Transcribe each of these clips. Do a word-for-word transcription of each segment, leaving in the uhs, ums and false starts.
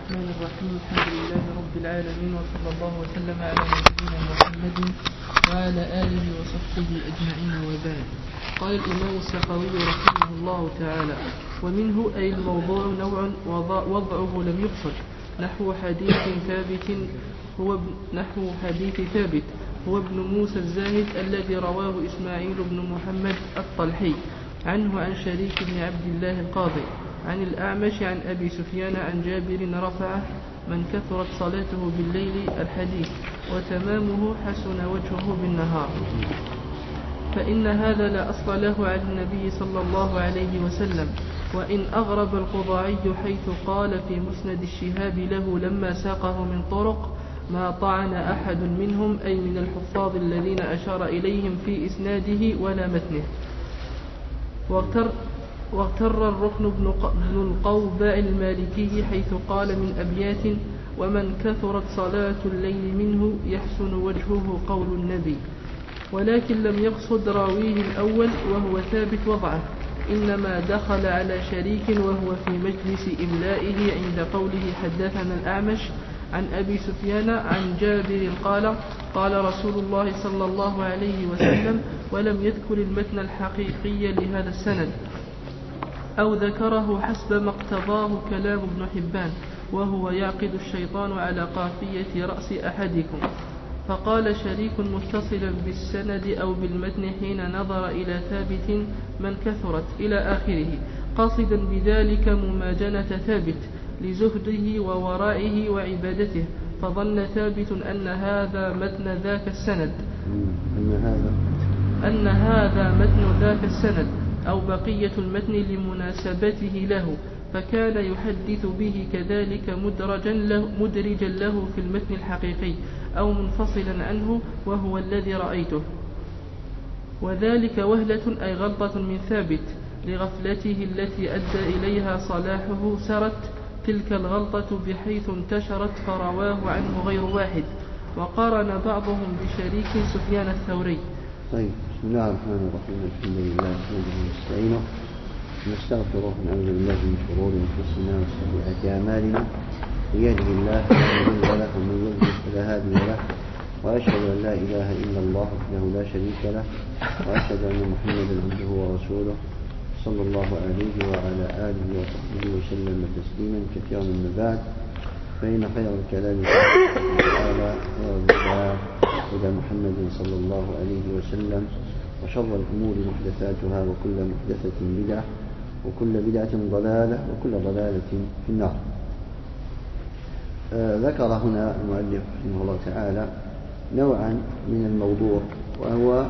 الرحمن الرحيم. الحمد لله رب العالمين، وصلى الله وسلم على نبينا محمد وعلى آله وصحبه أجمعين، وبعد. قال الإمام السخاوي رحمه الله تعالى: ومنه أي الموضوع نوع وضعه لم يقصد، نحو حديث ثابت هو نحو حديث ثابت هو ابن موسى الزاهد الذي رواه إسماعيل بن محمد الطلحي عنه عن شريك بن عبد الله القاضي عن الأعمش عن أبي سفيان عن جابر رفعه: من كثرت صلاته بالليل الحديث، وتمامه حسن وجهه بالنهار. فإن هذا لا أصل له عن النبي صلى الله عليه وسلم، وإن أغرب القضاعي حيث قال في مسند الشهاب له لما ساقه من طرق: ما طعن أحد منهم، أي من الحفاظ الذين أشار إليهم في إسناده ولا متنه. واغتر, واغتر الركن بن القوباء المالكي حيث قال من أبيات: ومن كثرت صلاة الليل منه يحسن وجهه قول النبي. ولكن لم يقصد راويه الأول وهو ثابت وضعه، إنما دخل على شريك وهو في مجلس إملائه عند قوله حدثنا الأعمش عن أبي سفيان عن جابر قال: قال رسول الله صلى الله عليه وسلم، ولم يذكر المتن الحقيقي لهذا السند، أو ذكره حسب ما اقتضاه كلام ابن حبان، وهو يعقد الشيطان على قافية رأس أحدكم. فقال شريك متصلا بالسند أو بالمتن حين نظر إلى ثابت من كثرت إلى آخره، قاصدا بذلك مماجنة ثابت لزهده وورائه وعبادته، فظن ثابت أن هذا متن ذاك السند أن هذا أن هذا متن ذاك السند أو بقية المتن لمناسبته له، فكان يحدث به كذلك مدرجا له, مدرجا له في المتن الحقيقي أو منفصلا عنه، وهو الذي رأيته. وذلك وهلة أي غلطة من ثابت لغفلته التي أدى إليها صلاحه، سرت تلك الغلطة بحيث انتشرت فرواه عنه غير واحد. وقارن بعضهم بشريك سفيان الثوري. طيب، بسم الله الرحمن الرحيم. الحمد لله نحمده ونستعينه ونستغفره ونعوذ بالله من شرور أنفسنا وسيئات أعمالنا، من يهده الله فلا مضل له ومن يضلل فلا هادي له، وأشهد أن لا إله إلا الله وحده لا شريك له، وأشهد أن محمدا عبده ورسوله صلى الله عليه وعلى آله وصحبه وسلم تسليما كثيرا. من بعد، فإن خير الكلام تعالى وخير هدى محمد صلى الله عليه وسلم، وشر الأمور محدثاتها، وكل محدثة بدعة، وكل بدعة ضلالة، وكل ضلالة في النار. آه ذكر هنا المؤلف رحمه الله تعالى نوعا من الموضوع، وهو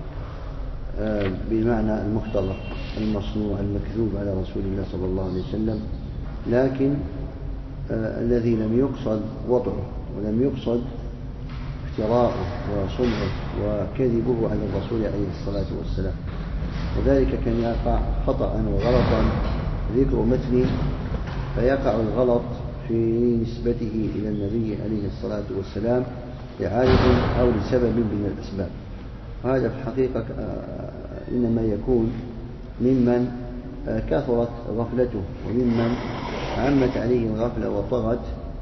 آه بمعنى المختلط المصنوع المكذوب على رسول الله صلى الله عليه وسلم، لكن آه الذي لم يقصد وضعه ولم يقصد افتراءه وصنعه وكذبه على الرسول عليه الصلاة والسلام. وذلك كان يقع خطأ وغلطا ذكر متن، فيقع الغلط في نسبته إلى النبي عليه الصلاة والسلام لعارض أو لسبب من الأسباب. وهذا في الحقيقة إنما يكون ممن كثرت غفلته وممن عمت عليه الغفلة وطغت،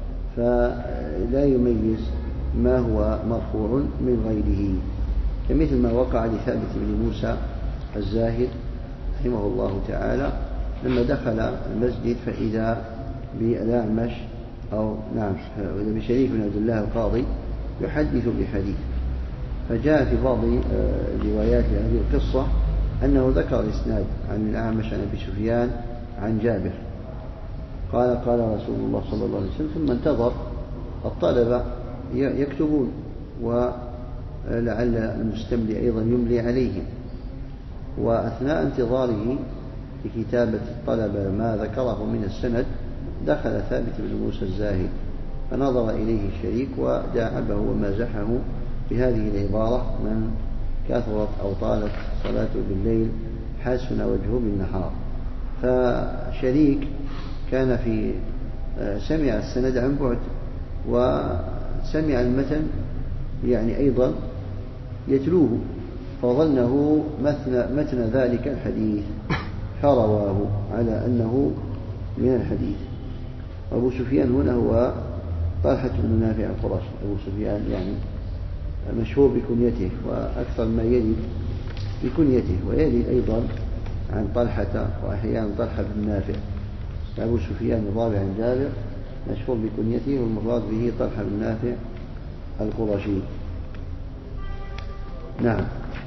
فلا يميز ما هو مرفوع من غيره، كمثل ما وقع لثابت بن موسى الزاهد رحمه الله تعالى لما دخل المسجد فإذا بالأعمش أو نعم بشريك بن عبد الله القاضي يحدث بحديث، فجاء في بعض روايات هذه القصة أنه ذكر الإسناد عن الأعمش عن أبي سفيان عن جابر قال قال رسول الله صلى الله عليه وسلم، ثم انتظر الطلبة يكتبون، ولعل المستملي أيضا يملي عليهم. وأثناء انتظاره في كتابة الطلبة ما ذكره من السند، دخل ثابت بن موسى الزاهد فنظر إليه الشريك وداعبه ومازحه بهذه العبارة: من كثرت أو طالت صلاته بالليل حسن وجهه بالنهار. فشريك كان في سمع السند عن بعد، وسمع المتن يعني أيضا يتلوه، فظنه متن, متن ذلك الحديث، فرواه على أنه من الحديث. أبو سفيان هنا هو طلحة بن نافع القرشي. أبو سفيان يعني مشهور بكنيته وأكثر ما يلي بكنيته، ويلي أيضا عن طلحة وأحيانا طلحة بن نافع. أبو سفيان الرابع عن جابر مشهور بكنيته، والمراد به طلحة بن نافع القرشي. نعم.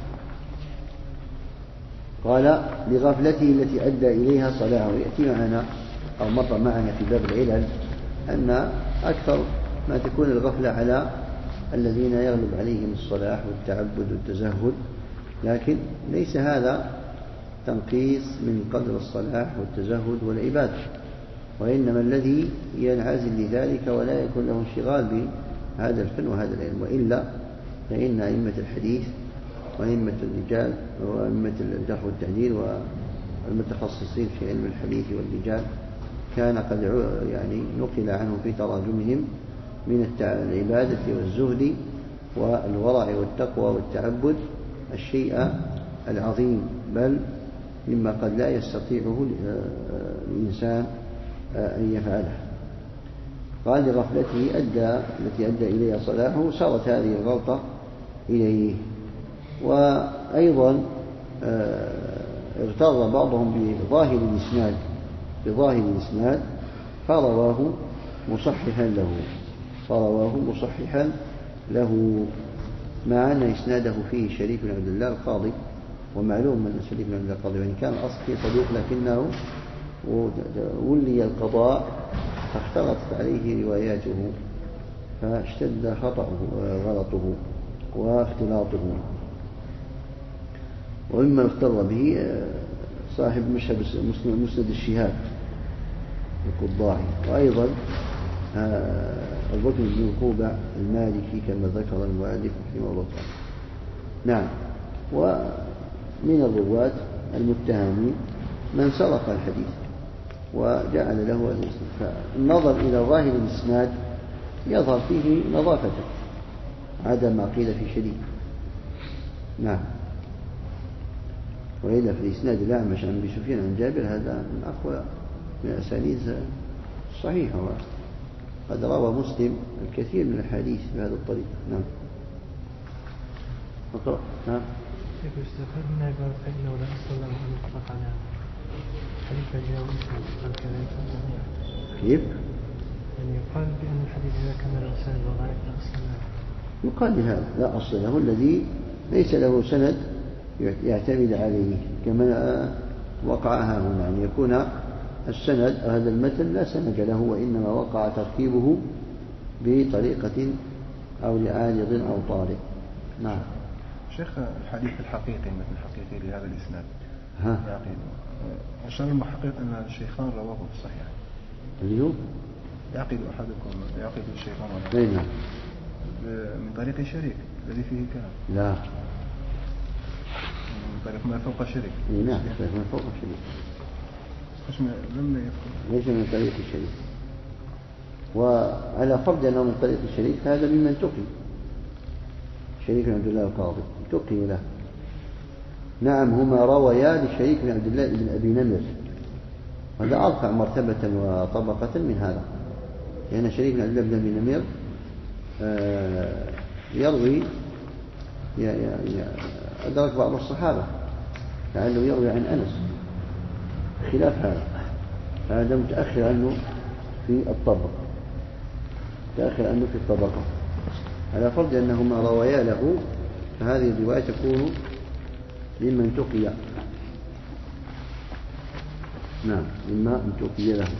قال لغفلته التي أدى إليها صلاحه. يأتي معنا أو مر معنا في باب العلل أن أكثر ما تكون الغفلة على الذين يغلب عليهم الصلاح والتعبد والتزهد، لكن ليس هذا تنقيص من قدر الصلاح والتزهد والعبادة، وإنما الذي ينعزل لذلك ولا يكون له انشغال بهذا الفن وهذا العلم. وإلا فإن أئمة الحديث وأئمة الرجال وأئمة الجرح والتعديل والمتخصصين في علم الحديث والرجال كان قد يعني نقل عنه في تراجمهم من العبادة والزهد والورع والتقوى والتعبد الشيء العظيم، بل مما قد لا يستطيعه الإنسان أن يفعله. قال لغفلته أدى التي أدى إليها صلاحه، صارت هذه الغلطة إليه. وأيضا اغتر بعضهم بظاهر الإسناد بظاهر الإسناد فرواه مصححا له فرواه مصححا له مع أن إسناده فيه شريك بن عبد الله القاضي، ومعلوم أن شريك بن عبد الله القاضي وإن كان أصل فيه صدوق لكنه ولي القضاء فاختلطت عليه رواياته فاشتد خطأه غلطه واختلاطه. ومما اغتر به صاحب مشهد مسند الشهاب القضاعي، وأيضا الركن بن القوبع المالكي كما ذكر المؤلف رحمه الله تعالى. نعم. ومن الرواة المتهمين من سرق الحديث وجعل له الإسناد، فالنظر إلى ظاهر الإسناد يظهر فيه نظافة عدا ما قيل في شديد. نعم. وإلا في الإسناد الأعمش عن أبي سفيان عن جابر هذا من أقوى من الأسانيد الصحيحة، قد روى مسلم الكثير من الحديث بهذا الطريق. نعم. اقرأ. نعم. كيف يستفاد من عبارة فإنه لا أصل له أن يطلق على حديث جاء اسمه الكلام؟ كيف؟ يعني يقال بأن الحديث إذا كان له سند وضعيف لا أصل له. يقال بهذا لا أصل له الذي ليس له سند يعتمد عليه، كما وقعها هنا أن يكون السند هذا المتن لا سند له وإنما وقع تركيبه بطريقة أو لعارض أو طارئ. نعم. شيخ الحديث الحقيقي المتن الحقيقي لهذا الإسناد ها يعقيد أشار المحقق أن الشيخان رواه في الصحيح اليوم يعقد أحدكم يعقد الشيخان أين من طريق شريك الذي فيه كلام لا من طريق ما فوق شريك. نعم من فوق شريك لم يذكر ليس من طريق الشريك، وعلى فرض أنه من طريق الشريك هذا ممن تقي شريك بن عبد الله القاضي تقي له. نعم هما روايا لشريك بن عبد الله بن أبي نمر، هذا أرفع مرتبة وطبقة من هذا، لأن شريك بن عبد الله بن أبي نمر يروي أدرك بعض الصحابة لعله يروي عن أنس، خلاف هذا هذا متأخر عنه في الطبقة متأخر عنه في الطبقة على فرض أنهما روايا له، فهذه الرواية تكون ممن تقي. نعم مما تقي له.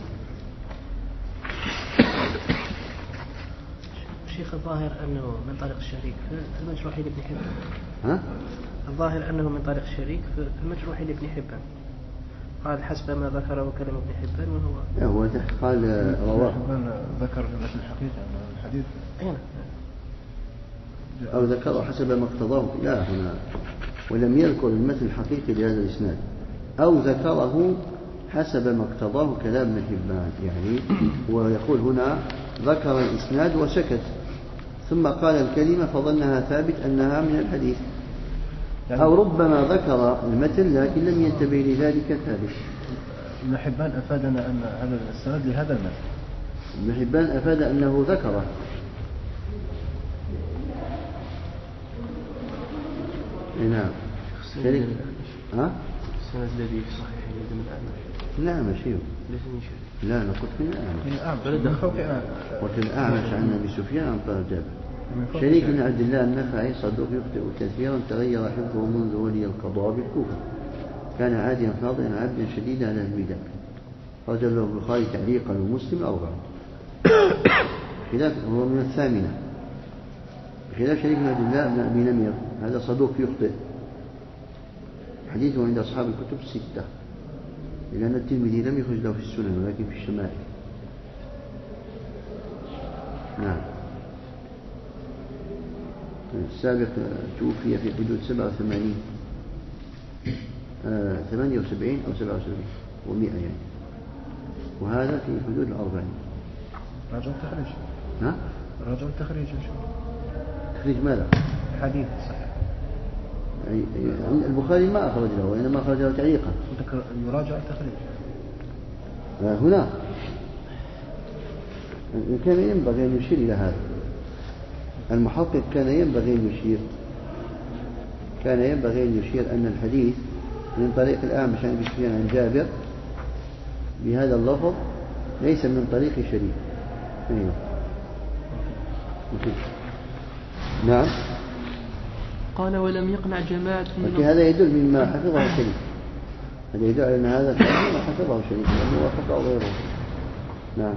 شيخ الظاهر أنه من طريق الشريك في المجروح لابن حبان. ها؟ الظاهر أنه من طريق الشريك في المجروح لابن حبان، قال حسب ما ذكره كلام ابن حبان وهو هو قال رواه ذكر مثل الحقيقة الحديث هنا أو ذكره حسب ما اقتضاه لا هنا، ولم يذكر المثل الحقيقي لهذا الإسناد، أو ذكره حسب ما اقتضاه كلام ابن حبان، يعني هو يقول هنا ذكر الإسناد وسكت ثم قال الكلمة فظنها ثابت أنها من الحديث، أو ربما ذكر المتن لكن لم ينتبه لذلك ثابت. ابن حبان أفادنا أن هذا الإسناد لهذا المتن ابن حبان أفاد أنه ذكره. نعم. شريك ها؟ السند الذي في صحيح من الأعمش. الأعمش أيوه. ليس من شريك. لا أنا قلت من الأعمش. من الأعمش. من فوق الأعمش. قلت الأعمش عن أبي سفيان عن طارق جابر. شريك بن عبد الله النخعي صدوق يخطئ كثيرا تغير حفظه منذ ولي القضاء بالكوفة. كان عاديا فاضلا عبدا شديدا على البدع. رجل له البخاري تعليقا ومسلم أربعة. خلاف هو من الثامنة. خلاف شريك بن عبد الله بن أبي نمير هذا صدوق يخطئ. حديثه عند أصحاب الكتب الستة لأن الترمذي لم يخرج له في السنن ولكن في الشمائل. نعم. السابق توفي في حدود سبعة وثمانين آه ثمانية وسبعين أو سبعة وسبعين ومئة يعني، وهذا في حدود الأربعين. رجل تخريج. ها؟ رجل تخريج. تخريج ماذا؟ حديث صحيح. يعني البخاري ما أخرج له وإنما أخرج له تعليقا. يراجع التخريج. هنا كان ينبغي أن يشير إلى هذا. المحقق كان ينبغي أن يشير كان ينبغي أن يشير أن الحديث من طريق الأعمش عن أبي سفيان عن جابر بهذا اللفظ ليس من طريق شريك. أيوه. نعم. قال ولم يقنع جماعة لكن هذا يدل مما حفظه شريك. هذا يدل على أن هذا ما حفظه شريك لأنه وافقه غيره. نعم.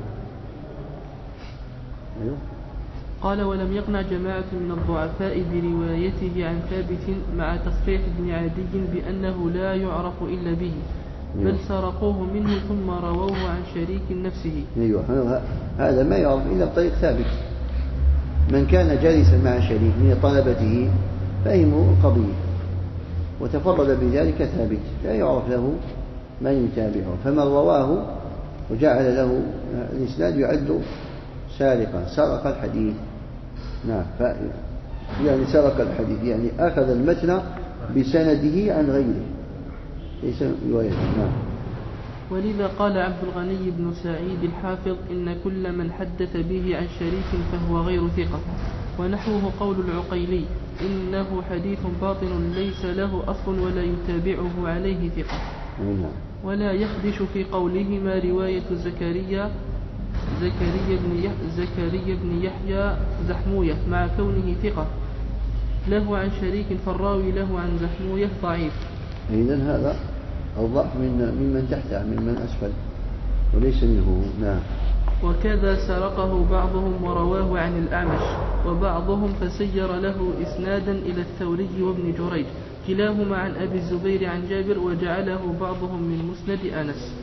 أيوه. قال ولم يقنع جماعة من الضعفاء بروايته عن ثابت مع تصريح ابن عدي بأنه لا يعرف إلا به، بل سرقوه منه ثم رووه عن شريك نفسه. أيوه. هذا ما يعرف إلا بطريق ثابت. من كان جالسا مع شريك من طلبته فهموا القضية وتفرد بذلك ثابت لا يعرف له من يتابعه، فمن رواه وجعل له الإسناد يعد سارقا سرق الحديث. نعم. يعني سرق الحديث يعني أخذ المتن بسنده عن غيره ليس روايته. نعم. ولذا قال عبد الغني بن سعيد الحافظ إن كل من حدث به عن شريك فهو غير ثقة. ونحوه قول العقيلي إنه حديث باطل ليس له أصل ولا يتابعه عليه ثقة. ولا يخدش في قولهما رواية زكريا زكريا بن يحيى زكريا بن يحيى زحموية مع كونه ثقة له عن شريك فالراوي له عن زحموية ضعيف. إذن هذا الضعف من ممن تحته ممن أسفل وليس منه. نعم. وكذا سرقه بعضهم ورواه عن الأعمش وبعضهم فسير له إسنادا إلى الثوري وابن جريج كلاهما عن أبي الزبير عن جابر وجعله بعضهم من مسند أنس.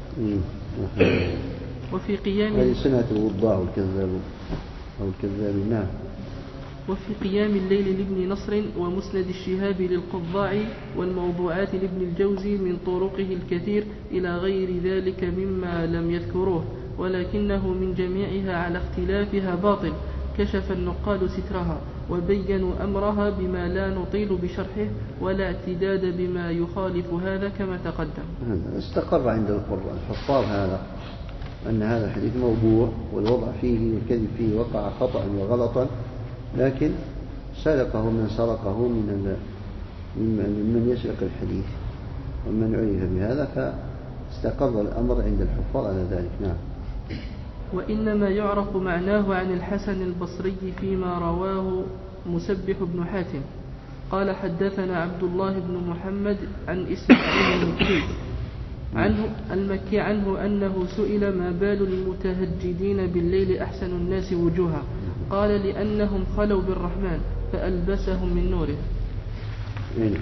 وفي قيام هذه سنة الوضاع والكذاب أو الكذاب. نعم. وفي قيام الليل لابن نصر ومسند الشهاب للقضاع والموضوعات لابن الجوزي من طرقه الكثير إلى غير ذلك مما لم يذكروه ولكنه من جميعها على اختلافها باطل. كشف النقاد سترها وبينوا أمرها بما لا نطيل بشرحه ولا اعتداد بما يخالف هذا كما تقدم. استقر عند الحفاظ هذا أن هذا الحديث موضوع والوضع فيه والكذب فيه وقع خطأ وغلطا، لكن سرقه من سرقه من من يسرق الحديث ومن عرف بهذا فاستقر الأمر عند الحفاظ على ذلك. نعم. وإنما يعرف معناه عن الحسن البصري فيما رواه مسبح بن حاتم قال حدثنا عبد الله بن محمد عن إسماعيل المكي عنه المكي عنه أنه سئل ما بال المتهجدين بالليل أحسن الناس وجوها قال لأنهم خلوا بالرحمن فألبسهم من نوره. يعني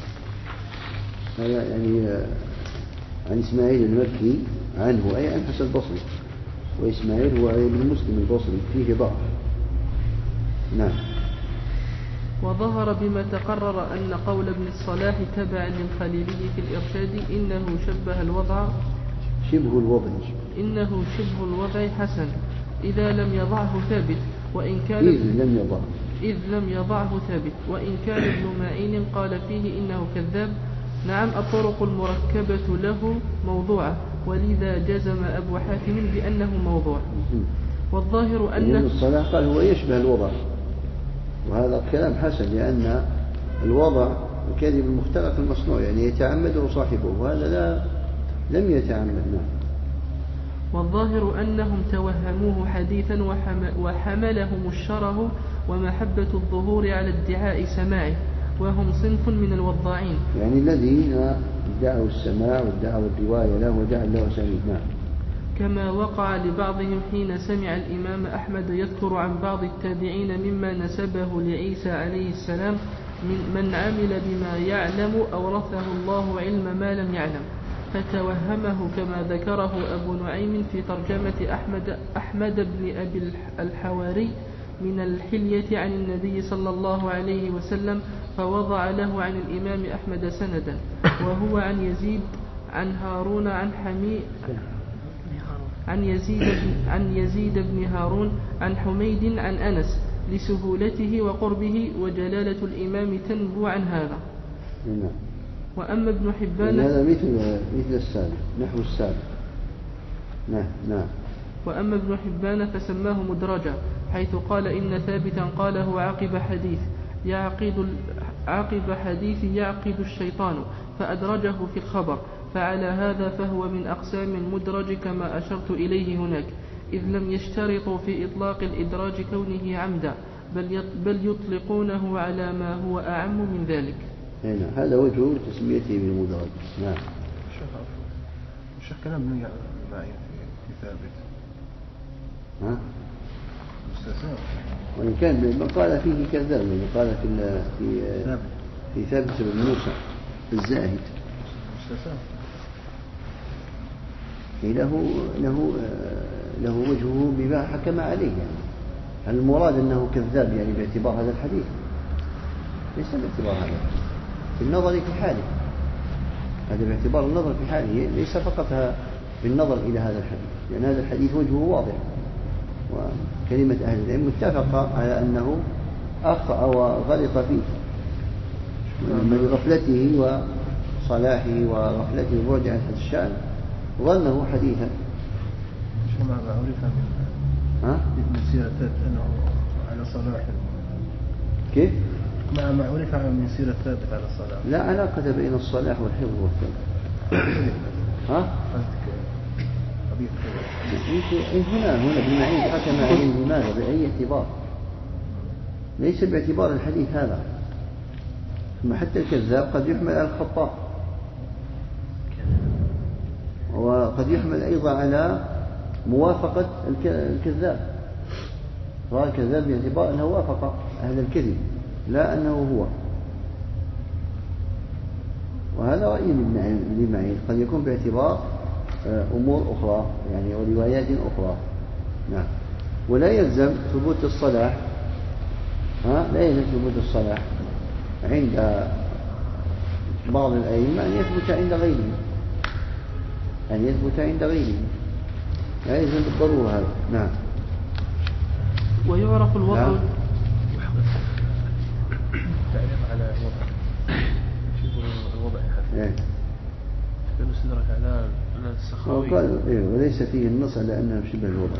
يعني عن إسماعيل المكي عنه أي عن حسن البصري، وإسماعيل هو ابن مسلم البصري فيه ضعف. نعم. وظهر بما تقرر أن قول ابن الصلاح تبع للخليلي في الإرشاد إنه شبه الوضع شبه الوضع إنه شبه الوضع حسن إذا لم يضعه ثابت وإن كان إذ لم يضعه إذ لم يضعه ثابت وإن كان ابن معين قال فيه إنه كذاب. نعم. الطرق المركبة له موضوعة ولذا جزم أبو حاتم بأنه موضوع. والظاهر يعني أن الصلاح قال هو يشبه الوضع، وهذا كلام حسن، لأن الوضع الكذب المختلق المصنوع، يعني يتعمده صاحبه، وهذا لا لم يتعمد. نعم. والظاهر أنهم توهموه حديثا وحملهم الشره ومحبة الظهور على ادعاء سماعه، وهم صنف من الوضاعين. يعني الذين ادعوا السماع وادعوا الرواية له وجعل له سميع. نعم. كما وقع لبعضهم حين سمع الإمام أحمد يذكر عن بعض التابعين مما نسبه لعيسى عليه السلام من من عمل بما يعلم أورثه الله علم ما لم يعلم، فتوهمه كما ذكره أبو نعيم في ترجمة أحمد, أحمد بن أبي الحواري من الحلية عن النبي صلى الله عليه وسلم، فوضع له عن الإمام أحمد سندا، وهو عن يزيد عن هارون عن حميد عن يزيد بن عن يزيد بن هارون عن حميد عن أنس، لسهولته وقربه وجلالة الإمام تنبو عن هذا. نعم. وأما ابن حبان هذا مثل مثل السابق، نحو السابق. نعم. نعم. وأما ابن حبان فسماه مدرجا، حيث قال إن ثابتا قاله عقب حديث يعقد عقب حديث يعقد الشيطان، فأدرجه في الخبر، فعلى هذا فهو من أقسام المدرج كما أشرت إليه هناك، إذ لم يشترطوا في إطلاق الإدراج كونه عمدا، بل بل يطلقونه على ما هو أعم من ذلك. هنا هذا وجه تسميته بالمدرج. نعم. الشيخ كلام من معي في ثابت. ها؟ مستثنى. وإن كان قال فيه كذاب، يعني قال في في في ثابت بن موسى الزاهد. مستثنى. له له له وجهه بما حكم عليه، يعني هل المراد أنه كذاب يعني باعتبار هذا الحديث؟ ليس باعتبار هذا، بالنظر في حاله، هذا باعتبار النظر في حاله، ليس فقط بالنظر إلى هذا الحديث، لأن هذا الحديث وجهه واضح، وكلمة أهل العلم متفقة على أنه أخطأ وغلط فيه من غفلته وصلاحه وغفلته وبعد عن هذا الشأن، ظنه حديثا. شو ما عرف من ها؟ من سيرة ثابت أنه على صلاح. كيف؟ ما ما عرف من سيرة ثابت على الصلاح. لا علاقة بين الصلاح والحفظ والثبات. ها؟ هنا هنا ابن معين حكم عليه لماذا؟ بأي اعتبار؟ ليس باعتبار الحديث هذا، ثم حتى الكذاب قد يحمل على الخطاء، وقد يحمل أيضا على موافقة الكذاب، رأى الكذاب باعتبار أنه وافق أهل الكذب لا أنه هو، وهذا رأي ابن معين قد يكون باعتبار أمور أخرى يعني وروايات أخرى. نعم. ولا يلزم ثبوت الصلاح، ها لا يلزم ثبوت الصلاح عند بعض الأئمة أن يثبت عند غيره، أن يثبت عند غيره، لا يلزم بالضرورة هذا. نعم. ويعرف الوضع. نعم. تعليق على الوضع، شوفوا الوضع يا حبيبي. كانوا استدرك على السخاوي وقال إيه وليس فيه النص على أنه شبه الوضع.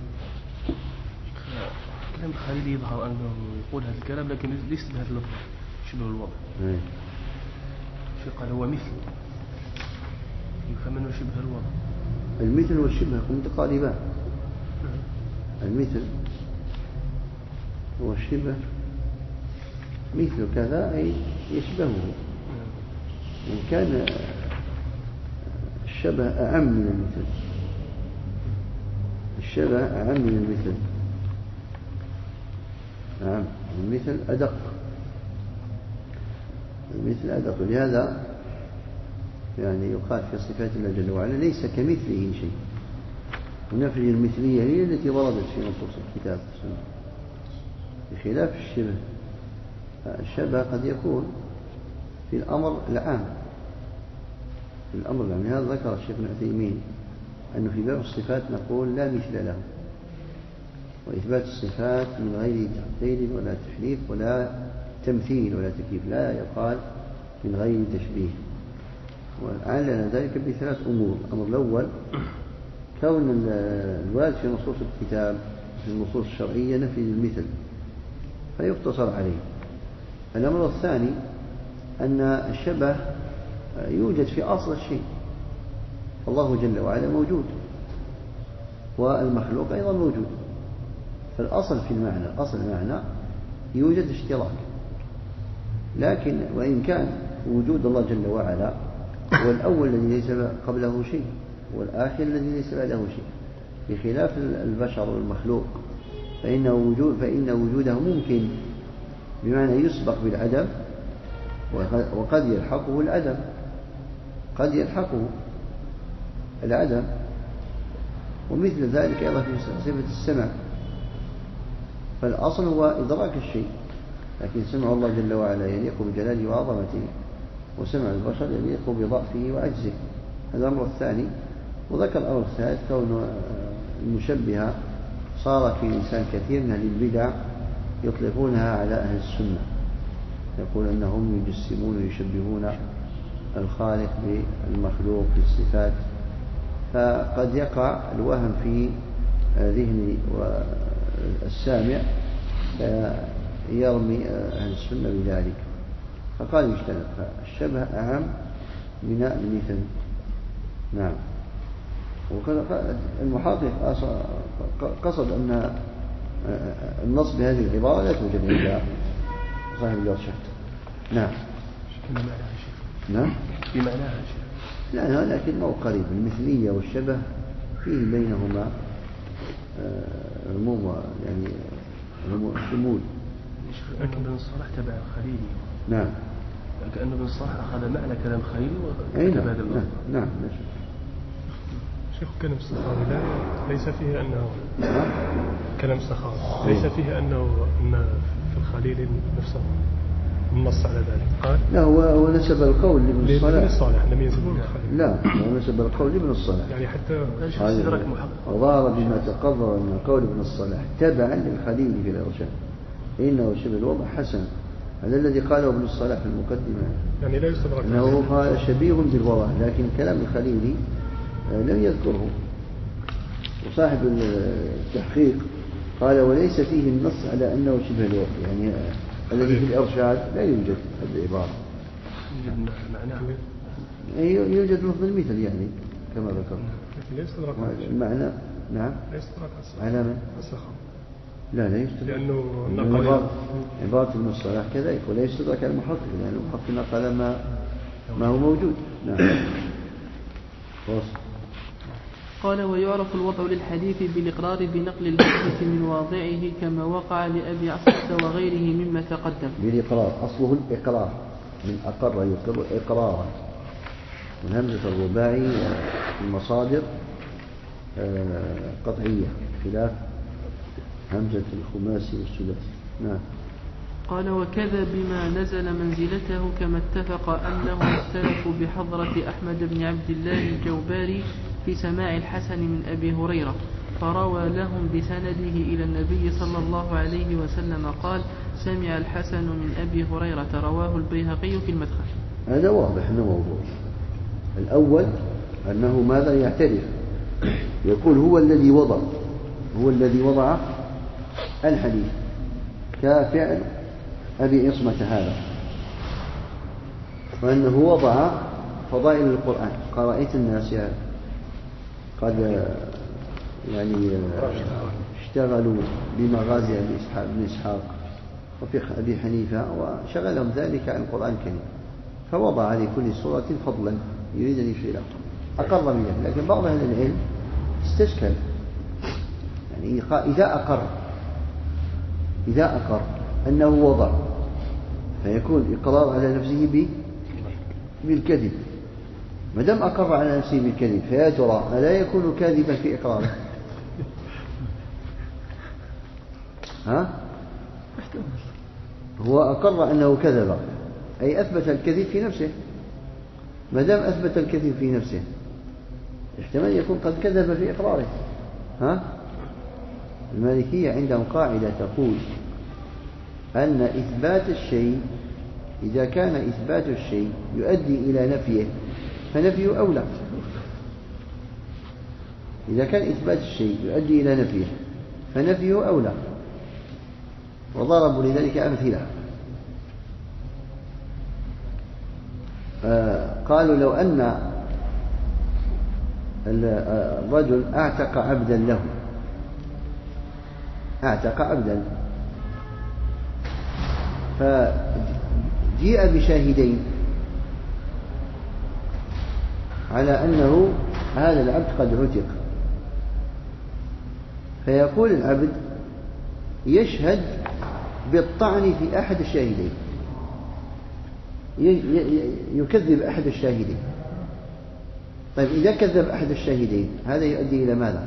كلام خالد يظهر أنه يقول هذا الكلام لكن ليس بهذا اللفظ شبه الوضع. إيه. شو قال هو مثل، يفهم أنه شبه الوضع. المثل والشبه متقاربان. المثل والشبه مثل كذا أي يشبهه، إن كان الشبه أعم من المثل، الشبه أعم من المثل، نعم المثل أدق، المثل أدق، لهذا يعني يقال في صفات الله جل وعلا ليس كمثله شيء، ونفي المثلية هي التي وردت في نصوص الكتاب والسنة، بخلاف الشبه. الشبه قد يكون في الأمر العام، في الأمر العام، هذا ذكر الشيخ ابن عثيمين أنه في باب الصفات نقول لا مثل له، وإثبات الصفات من غير تعطيل ولا تحريف ولا تمثيل ولا تكييف، لا يقال من غير تشبيه، وأعلن ذلك بثلاث أمور. الأمر الأول كون الوارد في نصوص الكتاب في النصوص الشرعية نفي المثل فيقتصر عليه. الأمر الثاني أن الشبه يوجد في أصل الشيء، الله جل وعلا موجود والمخلوق أيضا موجود، فالأصل في المعنى أصل المعنى يوجد اشتراك، لكن وإن كان وجود الله جل وعلا هو الأول الذي ليس قبله شيء والآخر الذي ليس بعده شيء، بخلاف البشر والمخلوق فإن وجود فإن وجوده ممكن بمعنى يسبق بالعدم، وقد يلحقه العدم، قد يلحقه العدم. ومثل ذلك أيضا في صفة السمع، فالأصل هو إدراك الشيء، لكن سمع الله جل وعلا يليق بجلاله وعظمته، وسمع البشر يليق بضعفه وعجزه. هذا الأمر الثاني. وذكر الأمر الثالث كون المشبهة صار في إنسان كثير من أهل البدع يطلقونها على أهل السنة، يقول أنهم يجسمون ويشبهون الخالق بالمخلوق في الصفات، فقد يقع الوهم في ذهن السامع فيرمي أهل السنة بذلك، فقال يجتنب. فالشبه أهم من المثل. نعم. المحقق قصد أن النص بهذه العبارة لا توجد عند صاحب الإرشاد. نعم. نعم. بمعناها لا لا لكن ما هو قريب. المثلية والشبه فيه بينهما عموم يعني شمول. لكن ابن الصلاح تبع الخليلي. نعم. كأن ابن الصلاح أخذ معنى كلام خليلي وكتب هذا اللفظ. نعم. نعم. شيخ كلام السخاوي لا ليس فيه أنه كلام السخاوي ليس فيه أنه أن في الخليل نفسه النص على ذلك. قال لا هو هو نسب القول لابن الصلاح. لابن الصالح لم ينسبه للخليل. لا هو نسب القول لابن الصلاح. يعني حتى وظهر بما تقرر من قول ابن الصلاح تبعا للخليل في الإرشاد إنه شبه الوضع حسن. هذا الذي قاله ابن الصلاح في المقدمة، يعني لا يستدرك أنه قال شبيه بالوضع، لكن كلام الخليلي لم يذكره. وصاحب التحقيق قال وليس فيه النص على أنه شبه الوضع، يعني الذي في الإرشاد لا يوجد هذه العبارة. يوجد معناه يوجد لفظ المثل يعني كما ذكرت. لا يستدرك المعنى. نعم. لا يستدرك على من؟ السخاوي. لا لا يستدرك لأنه نقل عبارة ابن الصلاح كذلك، ولا يستدرك على المحقق لأن المحقق نقل ما ما هو موجود. نعم. قال ويعرف الوضع للحديث بالإقرار بنقل الحديث من واضعه كما وقع لأبي عصمة وغيره مما تقدم. بالإقرار أصله الإقرار من أقر يقر إقرارا، من همزة الرباعي المصادر قطعية خلاف همزة الخماسي والسداسي. نعم. قال وكذا بما نزل منزلته كما اتفق أنهم اختلفوا بحضرة أحمد بن عبد الله الجوباري في سماع الحسن من أبي هريرة، فروى لهم بسنده إلى النبي صلى الله عليه وسلم قال سمع الحسن من أبي هريرة، رواه البيهقي في المدخل. هذا واضح أنه موضوع. الأول أنه ماذا يعترف، يقول هو الذي وضع هو الذي وضع الحديث كفعل أبي عصمة هذا، وأنه وضع فضائل القرآن. قال رأيت الناس قد يعني اشتغلوا بمغازي ابن إسحاق وفقه أبي حنيفة وشغلهم ذلك عن القرآن الكريم، فوضع لكل سورة فضلا يريد أن يشير أقر منه. لكن بعض أهل العلم استشكل، يعني إذا أقر إذا أقر أنه وضع فيكون إقرار على نفسه بالكذب، ما دام أقر على نفسه بالكذب فيا ترى ألا يكون كاذبا في إقراره؟ ها؟ هو أقر أنه كذب أي أثبت الكذب في نفسه، ما دام أثبت الكذب في نفسه احتمال يكون قد كذب في إقراره. ها؟ المالكية عندهم قاعدة تقول أن إثبات الشيء إذا كان إثبات الشيء يؤدي إلى نفيه فنفيه أولى. إذا كان إثبات الشيء يؤدي إلى نفيه فنفيه أولى، وضربوا لذلك أمثلة. قالوا لو أن الرجل أعتق عبدا له، أعتق عبدا فجيء بشاهدين على أنه هذا العبد قد عتق، فيقول العبد يشهد بالطعن في أحد الشاهدين، يكذب أحد الشاهدين. طيب إذا كذب أحد الشاهدين هذا يؤدي إلى ماذا؟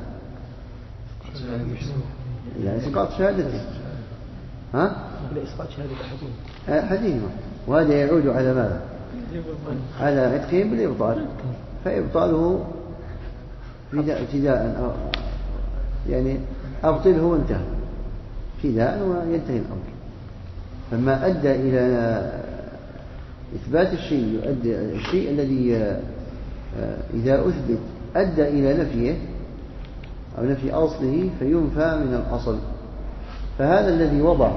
إلى إسقاط شهادته، ها؟ إلى إسقاط شهادة أحدهما، وهذا يعود على ماذا؟ على عتقهم بالإبطال، فإبطاله ابتداء يعني أبطله وانتهى ابتداء وينتهي الأمر. فما أدى إلى إثبات الشيء يؤدي الشيء الذي إذا أثبت أدى إلى نفيه أو نفي أصله فينفى من الأصل. فهذا الذي وضع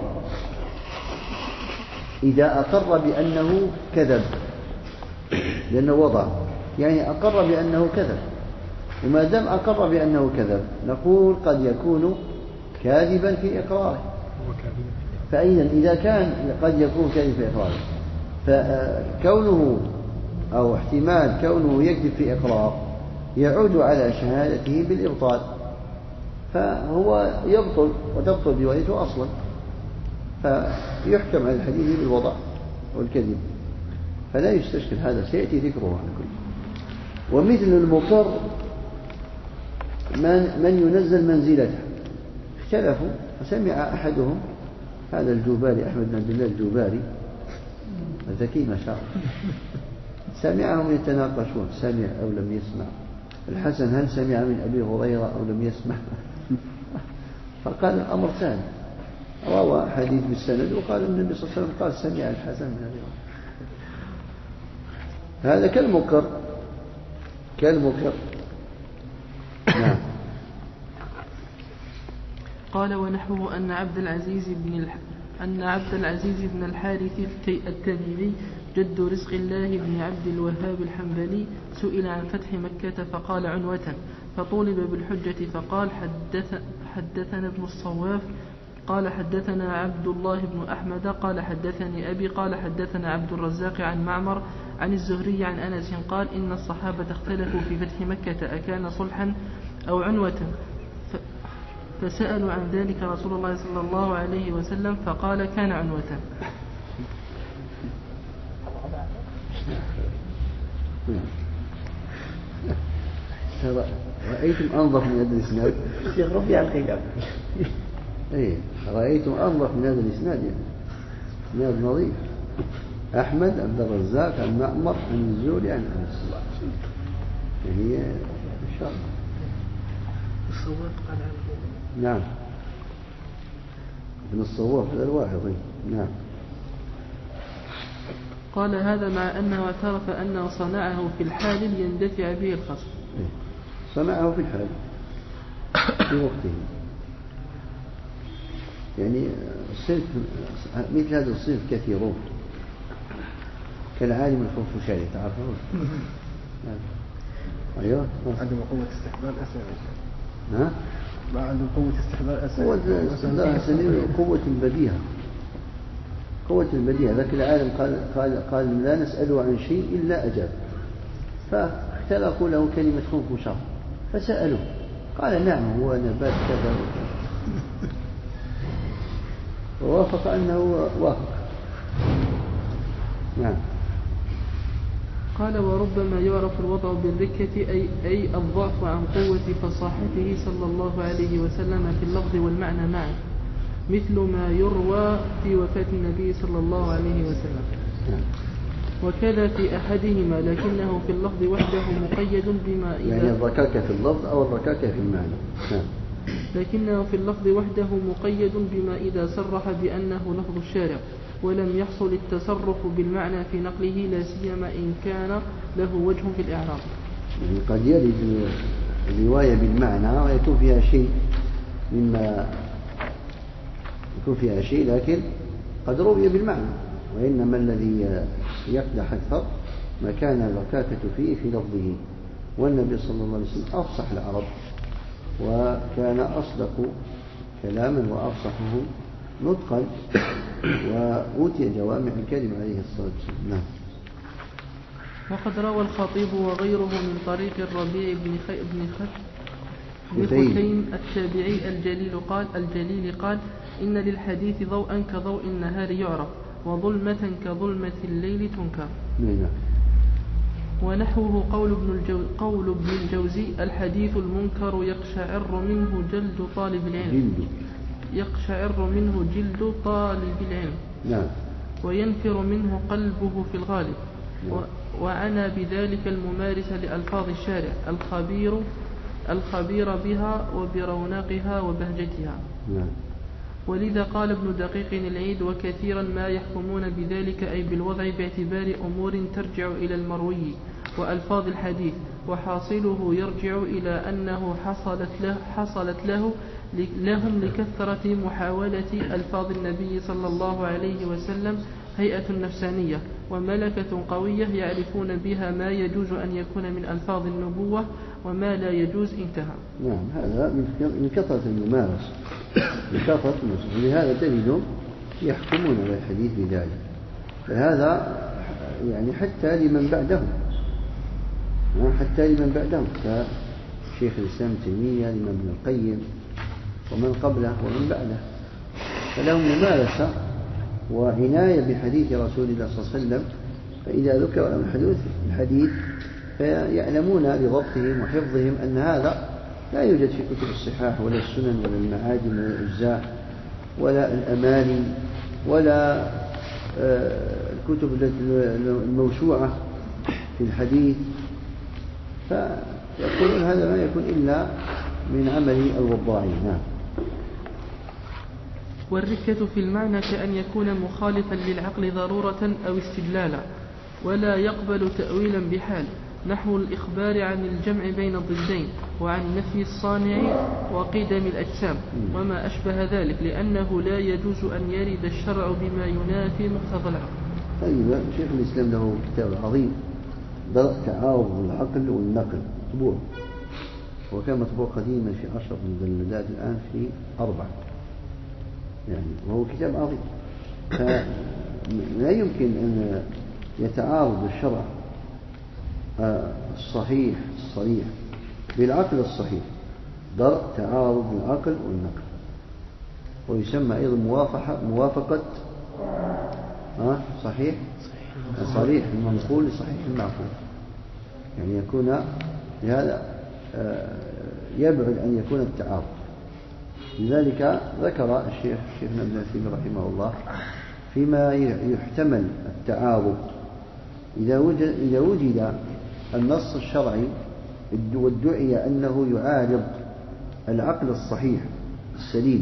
إذا أقر بأنه كذب، لأنه وضع يعني أقر بأنه كذب، وما دام أقر بأنه كذب نقول قد يكون كاذبا في إقراره. فإذا إذا كان قد يكون كاذب في إقراره فكونه أو احتمال كونه يكذب في إقرار يعود على شهادته بالإبطال، فهو يبطل وتبطل روايته أصلا، فيحكم على الحديث بالوضع والكذب، فلا يستشكل هذا، سيأتي ذكره على كل. ومثل المقر من, من ينزل منزلته، اختلفوا فسمع أحدهم هذا الجوباري أحمد بن عبد الله الجوباري ذكي ما شاء الله، سمعهم يتناقشون سمع أو لم يسمع. الحسن هل سمع من أبي هريرة أو لم يسمع؟ فقال الأمر ثاني، روى حديث بالسند وقال النبي صلى الله عليه وسلم قال سمع الحسن من أبي هريرة. هذا كالمكر كالمكر نعم. قال ونحوه أن عبد العزيز بن الح... أن عبد العزيز بن الحارث التميمي جد رزق الله بن عبد الوهاب الحنبلي سئل عن فتح مكة فقال عنوة، فطولب بالحجة فقال حدث حدثنا ابن الصواف قال حدثنا عبد الله بن أحمد قال حدثني أبي قال حدثنا عبد الرزاق عن معمر عن الزهري عن أنس قال إن الصحابة اختلفوا في فتح مكة أكان صلحا أو عنوة، فسألوا عن ذلك رسول الله صلى الله عليه وسلم فقال كان عنوة. رأيتم أنظف من هذا الإسناد شيخ ربيع الخيام. إيه رأيتم أنظف من هذا الإسناد، يعني إسناد نظيف. أحمد عبد الرزاق عن معمر عن الزهري عن أنس، يعني إن شاء الله. الصواب قال عنه نعم ابن الصواف هذا الواحد. نعم. قال هذا مع أنه اعترف أنه صنعه في الحال ليندفع به الخصم. صنعه في الحال في وقته، يعني صنف مثل هذا الصنف كثيرون كالعالم الخنفشاري تعرفون. أيوه عندهم قوة استحضار أسئلة. ها؟ ما عندهم قوة استحضار أسئلة. قوة استحضار أسئلة قوة البديهة، قوة البديهة. لكن العالم قال قال قال لا نسأله عن شيء إلا أجاب، فاختلقوا له كلمة خنفشار فسألوه قال نعم هو نبات كذا ووافق أنه وافق. نعم. قال وربما يعرف الوضع بالركة أي, أي الضعف عن قوة فصاحته صلى الله عليه وسلم في اللفظ والمعنى معا، مثل ما يروى في وفاة النبي صلى الله عليه وسلم. وكذا في أحدهما لكنه في اللفظ وحده مقيد بما إذا يعني الركاكة في اللفظ أو الركاكة في المعنى. نعم. لكنه في اللفظ وحده مقيد بما إذا صرح بأنه لفظ الشارع، ولم يحصل التصرف بالمعنى في نقله، لا سيما إن كان له وجه في الإعراب. يعني قد يرد الرواية بالمعنى ويكون فيها شيء مما يكون فيها شيء لكن قد روي بالمعنى، وإنما الذي يقدح أكثر ما كان الركاكة فيه في لفظه. والنبي صلى الله عليه وسلم أفصح العرب وكان أصدق كلاما وأفصحهم نطقا وأوتي جوامع الكلم عليه الصلاة والسلام. نعم. وقد روى الخطيب وغيره من طريق الربيع بن خي... بن خ... بن ختيم التابعي الجليل قال الجليل قال إن للحديث ضوءا كضوء النهار يعرف، وظلمة كظلمة الليل تنكر. نعم. ونحوه قول ابن, الجو... قول ابن الجوزي الحديث المنكر يقشعر منه جلد طالب العلم جلد. يقشعر منه جلد طالب العلم. نعم. وينفر منه قلبه في الغالب. نعم. و... وعنى بذلك الممارس لألفاظ الشارع الخبير الخبير بها وبرونقها وبهجتها. نعم. ولذا قال ابن دقيق العيد وكثيرا ما يحكمون بذلك أي بالوضع باعتبار أمور ترجع إلى المروي وألفاظ الحديث، وحاصله يرجع إلى أنه حصلت له, حصلت له لهم لكثرة محاولة ألفاظ النبي صلى الله عليه وسلم هيئة نفسانية وملكة قوية يعرفون بها ما يجوز أن يكون من ألفاظ النبوة وما لا يجوز انتهى. نعم. هذا من كثرة الممارسة بكثرة الممارسة، لهذا تجدهم يحكمون على الحديث بذلك. فهذا يعني حتى لمن بعدهم حتى لمن بعدهم كشيخ الإسلام تيمية الإمام ابن القيم ومن قبله ومن بعده، فلهم ممارسة وعناية بحديث رسول الله صلى الله عليه وسلم. فإذا ذكر لهم الحديث الحديث فيعلمون بضبطهم وحفظهم أن هذا لا يوجد في كتب الصحاح ولا السنن ولا المعاجم ولا الأجزاء ولا الأماني ولا الكتب الموسوعة في الحديث، فيقولون هذا ما يكون إلا من عمل الوضاعين. نعم. والركة في المعنى كأن يكون مخالفا للعقل ضرورة أو استدلالا ولا يقبل تأويلا بحال، نحو الإخبار عن الجمع بين الضدين وعن نفي الصانع وقدم الأجسام وما أشبه ذلك، لأنه لا يجوز أن يرد الشرع بما ينافي مقتضى العقل. أيوة. شيخ الإسلام له كتاب عظيم درء تعارض العقل والنقل مطبوع، وكان مطبوع قديما في عشر مجلدات الآن في أربع، يعني وهو كتاب عظيم. فلا يمكن أن يتعارض الشرع الصحيح الصريح بالعقل الصحيح، درء تعارض العقل والنقل، ويسمى أيضا موافقة موافقة صحيح صريح المنقول لصحيح المعقول، يعني يكون لهذا يبعد أن يكون التعارض. لذلك ذكر الشيخ شيخنا ابن عثيمين رحمه الله فيما يحتمل التعارض إذا وجد إذا وجد النص الشرعي وادعي أنه يعارض العقل الصحيح السليم،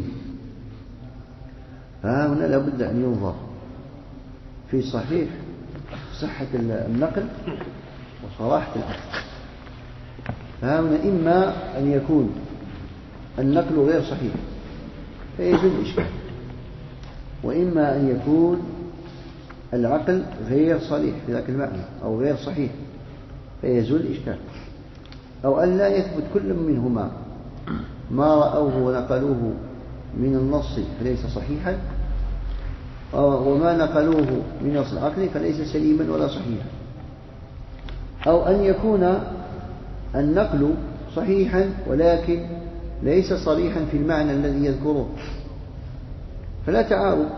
فهنا لابد أن ينظر في صحيح صحة النقل وصراحة العقل. فهنا إما أن يكون النقل غير صحيح فيزول الإشكال، وإما أن يكون العقل غير صريح في ذاك المعنى أو غير صحيح فيزول الإشكال، أو أن لا يثبت كل منهما ما رأوه ونقلوه من النص فليس صحيحا، وما نقلوه من نص العقل فليس سليما ولا صحيحا، أو أن يكون النقل صحيحا ولكن ليس صريحا في المعنى الذي يذكره فلا تعارض،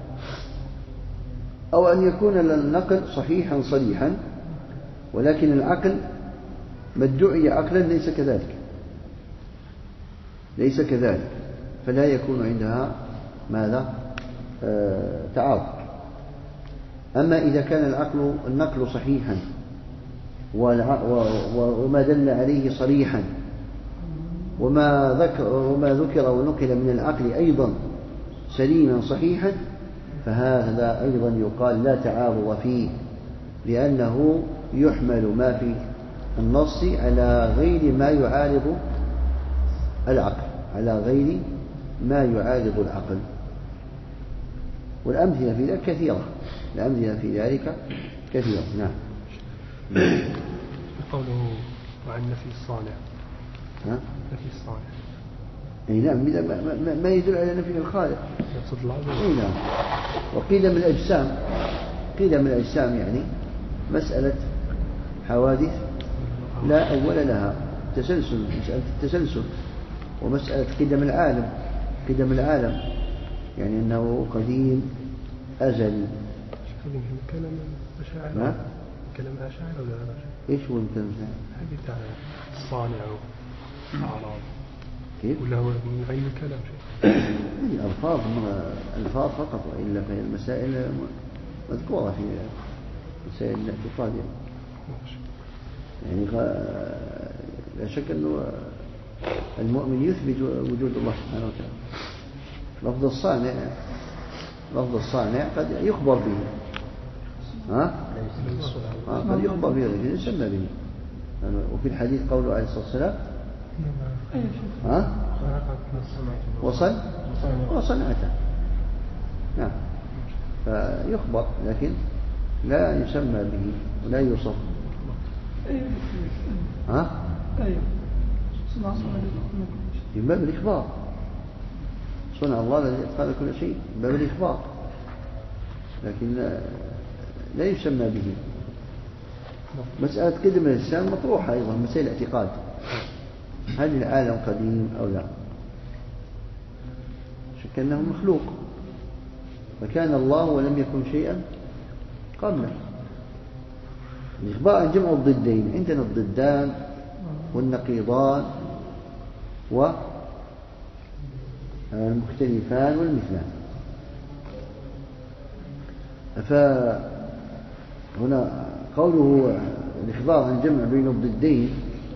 أو أن يكون النقل صحيحا صريحا ولكن العقل مدعي عقلا ليس كذلك ليس كذلك فلا يكون عندها ماذا آه تعارض. أما إذا كان العقل النقل صحيحا وما دل عليه صريحا وما ذكر وما ذكر ونقل من العقل أيضا سليما صحيحا فهذا أيضا يقال لا تعارض فيه، لأنه يحمل ما في النص على غير ما يعارض العقل، على غير ما يعارض العقل. والأمثلة في ذلك كثيرة، الأمثلة في ذلك كثيرة. نعم. قوله وعن نفي الصانع، ها؟ نفي الصانع، أي نعم، ما, ما, ما يدل على نفي الخالق. يقصد العظيم. أي نعم. وقيل من الأجسام، قيل من الأجسام يعني مسألة حوادث لا أول لها، تسلسل، مسألة التسلسل، ومسألة قدم العالم، قدم العالم يعني أنه قديم أزل. كلام أشاعرة. نعم. كلام أشاعرة ولا لا؟ إيش هو الكلام؟ هذه تاع الصانع والأعراض. كيف؟ ولا هو من علم الكلام شيء؟ هذه ألفاظ، ألفاظ فقط، وإلا فهي المسائل مذكورة في مسائل الاعتقاد يعني. لا شك أنه المؤمن يثبت وجود الله سبحانه وتعالى. لفظ الصانع، لفظ الصانع قد يخبر به، ها؟ آه قد يخبر به لكن يسمى به. وفي الحديث قوله عليه الصلاة والسلام ها؟ وصل وصنعته. نعم. فيخبر لكن لا يسمى به ولا يوصف. ها؟ في باب الإخبار، صنع الله الذي أتقن كل شيء، باب الإخبار، لكن لا, لا يسمى به. مسألة قدم الإنسان مطروحة أيضا، مسائل الاعتقاد، هل العالم قديم أو لا؟ شك أنه مخلوق، فكان الله ولم يكن شيئا قبله. الإخبار عن جمع الضدين، عندنا الضدان والنقيضان والمختلفان والمثلان. فهنا قوله الإخبار عن جمع بين الضدين،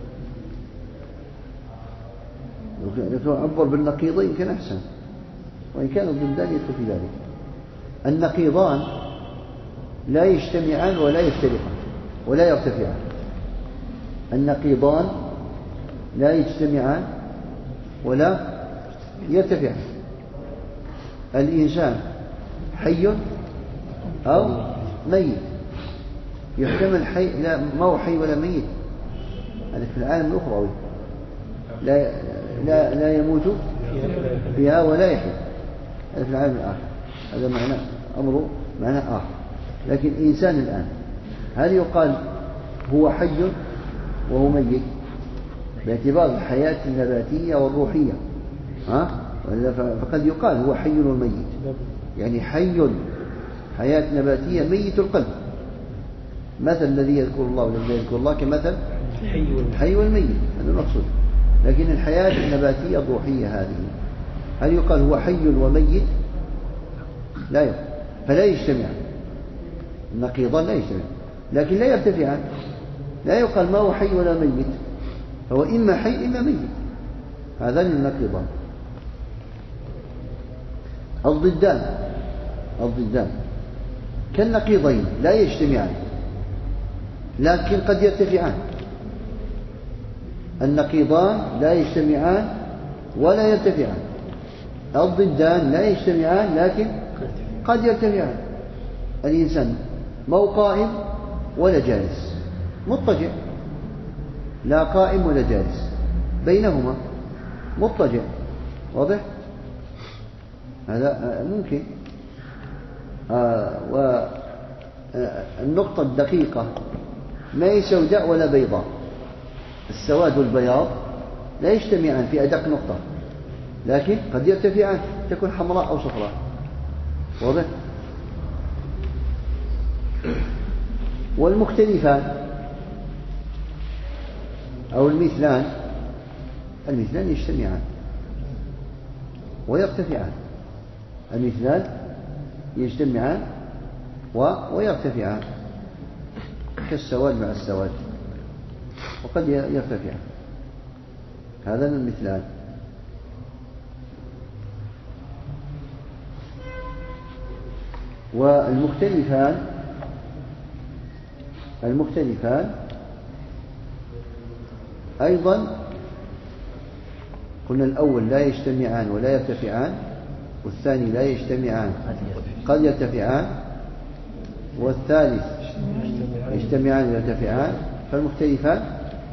لو عبر بالنقيضين كان أحسن، وإن كان الضدان يدخل في ذلك. النقيضان لا يجتمعان ولا يفترقان ولا يرتفعان. النقيضان لا يجتمعان ولا يرتفعان. الإنسان حي أو ميت، يحتمل حي، لا ما هو حي ولا ميت، هذا في العالم الأخروي، لا لا لا يموت فيها ولا يحيى، هذا في العالم الآخر، هذا معنى أمره معنى آخر. لكن الإنسان الآن هل يقال هو حي وهو ميت باعتبار الحياة النباتية والروحية؟ ها؟ فقد يقال هو حي وميت، يعني حي حياة نباتية، ميت القلب، مثل الذي يذكر الله والذي لا يذكر الله كمثل الحي والميت، هذا المقصود. لكن الحياة النباتية الروحية هذه هل يقال هو حي وميت؟ لا يقال، فلا يجتمعان، النقيضان لا يجتمعان، لكن لا يرتفعان. لا يقال ما هو حي ولا ميت، هو إما حي إما ميت، هذان النقيضان. الضدان، الضدان كالنقيضين لا يجتمعان لكن قد يرتفعان. النقيضان لا يجتمعان ولا يرتفعان، الضدان لا يجتمعان لكن قد يرتفعان. الإنسان ما هو قائم ولا جالس، مضطجع، لا قائم ولا جالس، بينهما مضطجع، واضح؟ هذا ممكن. آه والنقطة الدقيقة ما هي سوداء ولا بيضاء، السواد والبياض لا يجتمعان في أدق نقطة، لكن قد يرتفعان، تكون حمراء أو صفراء، واضح؟ والمختلفان أو المثلان، المثلان يجتمعان ويرتفعان، المثلان يجتمعان ويرتفعان كالسواد مع السواد، وقد يرتفعان، هذا المثلان. والمختلفان المختلفان أيضا قلنا الأول لا يجتمعان ولا يرتفعان، والثاني لا يجتمعان قد يرتفعان، والثالث يجتمعان ويرتفعان. فالمختلفان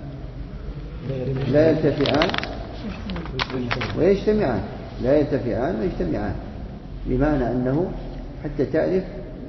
لا يرتفعان ويجتمعان، لا يرتفعان ويجتمعان، بمعنى أنه حتى تعرف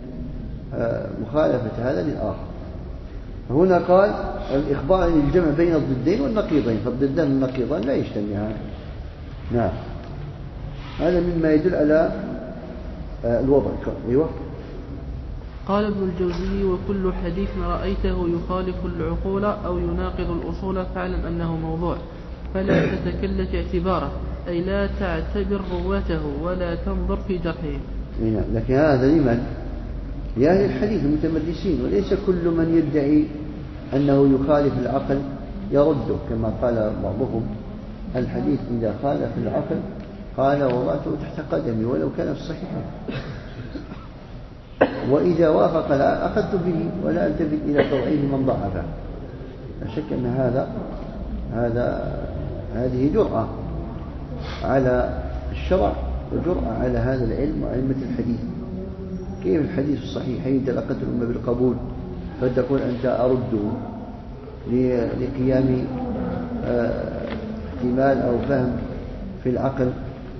مخالفة هذا للآخر. هنا قال الإخبار عن الجمع بين الضدين والنقيضين، فالضدان والنقيضان لا يجتمعان. نعم، هذا مما يدل على الوضع. أيوة. قال ابن الجوزي: وكل حديث رأيته يخالف العقول أو يناقض الأصول فاعلم أنه موضوع، فلا تتكلف اعتباره، أي لا تعتبر رواته ولا تنظر في جرحهم. نعم، لكن هذا لمن؟ لأهل الحديث المتمدسين، وليس كل من يدعي أنه يخالف العقل يرده، كما قال بعضهم: الحديث إذا خالف العقل قال وضعته تحت قدمي ولو كان في الصحيح، وإذا وافق أخذت به ولا ألتفت إلى توعيه من ضعفه. لا شك أن هذا هذا هذه جرأة على الشرع وجرأة على هذا العلم وعلمة الحديث. كيف الحديث الصحيحين تلقته الأمة بالقبول فتقول أنت أرده لقيام احتمال أو فهم في العقل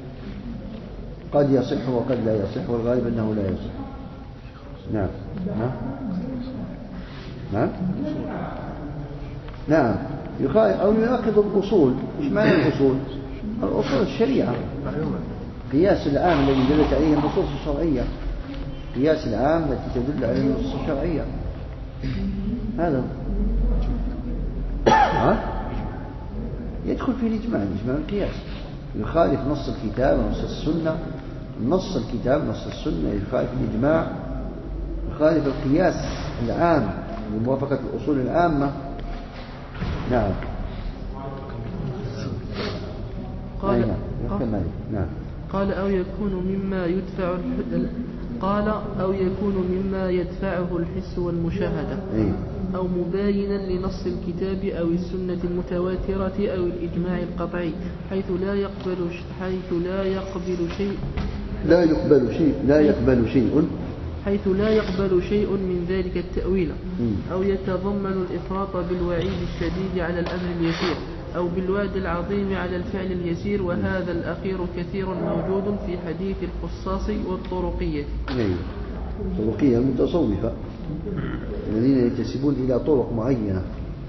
قد يصح وقد لا يصح، والغالب أنه لا يصح. نعم نعم نعم نعم يخالف أو يناقض الأصول. إيش معنى الأصول؟ الأصول الشريعة، قياس العام الذي دلت عليه النصوص الشرعية، قياس العام التي تدل على النصوص الشرعية. هذا ها يدخل في الإجماع، الإجماع القياس يخالف نص الكتاب ونص السنة، نص الكتاب نص السنة يخالف الإجماع، يخالف القياس العام لموافقة الأصول العامة. نعم. قال نعم. قال أو يكون مما يدفع قال أو يكون مما يدفعه الحس والمشاهدة، أو مباينا لنص الكتاب أو السنة المتواترة أو الإجماع القطعي، حيث لا يقبل حيث لا يقبل شيء لا يقبل شيء لا يقبل شيء حيث لا يقبل شيء من ذلك التأويل، أو يتضمن الإفراط بالوعيد الشديد على الأمر اليسير، أو بالوعد العظيم على الفعل اليسير، وهذا الأخير كثير موجود في حديث الخصاص والطرقية. الطرقية المتصوفة الذين ينتسبون إلى طرق معينة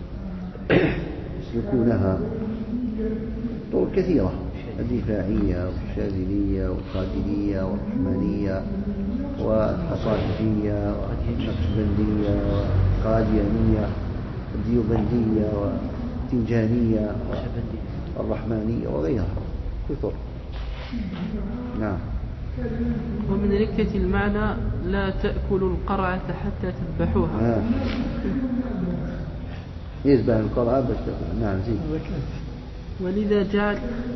يسلكونها، طرق كثيرة: الدفاعية والشاذلية والقادرية والرحمانية والحصائفية والنقشبندية والقاديانية والديوبندية والتنجانية والرحمانية وغيرها كثر. نعم. ومن ركة المعنى لا تأكلوا القرعة حتى تذبحوها. آه. يذبح القرعة بس. نعم زين. ولذا جعل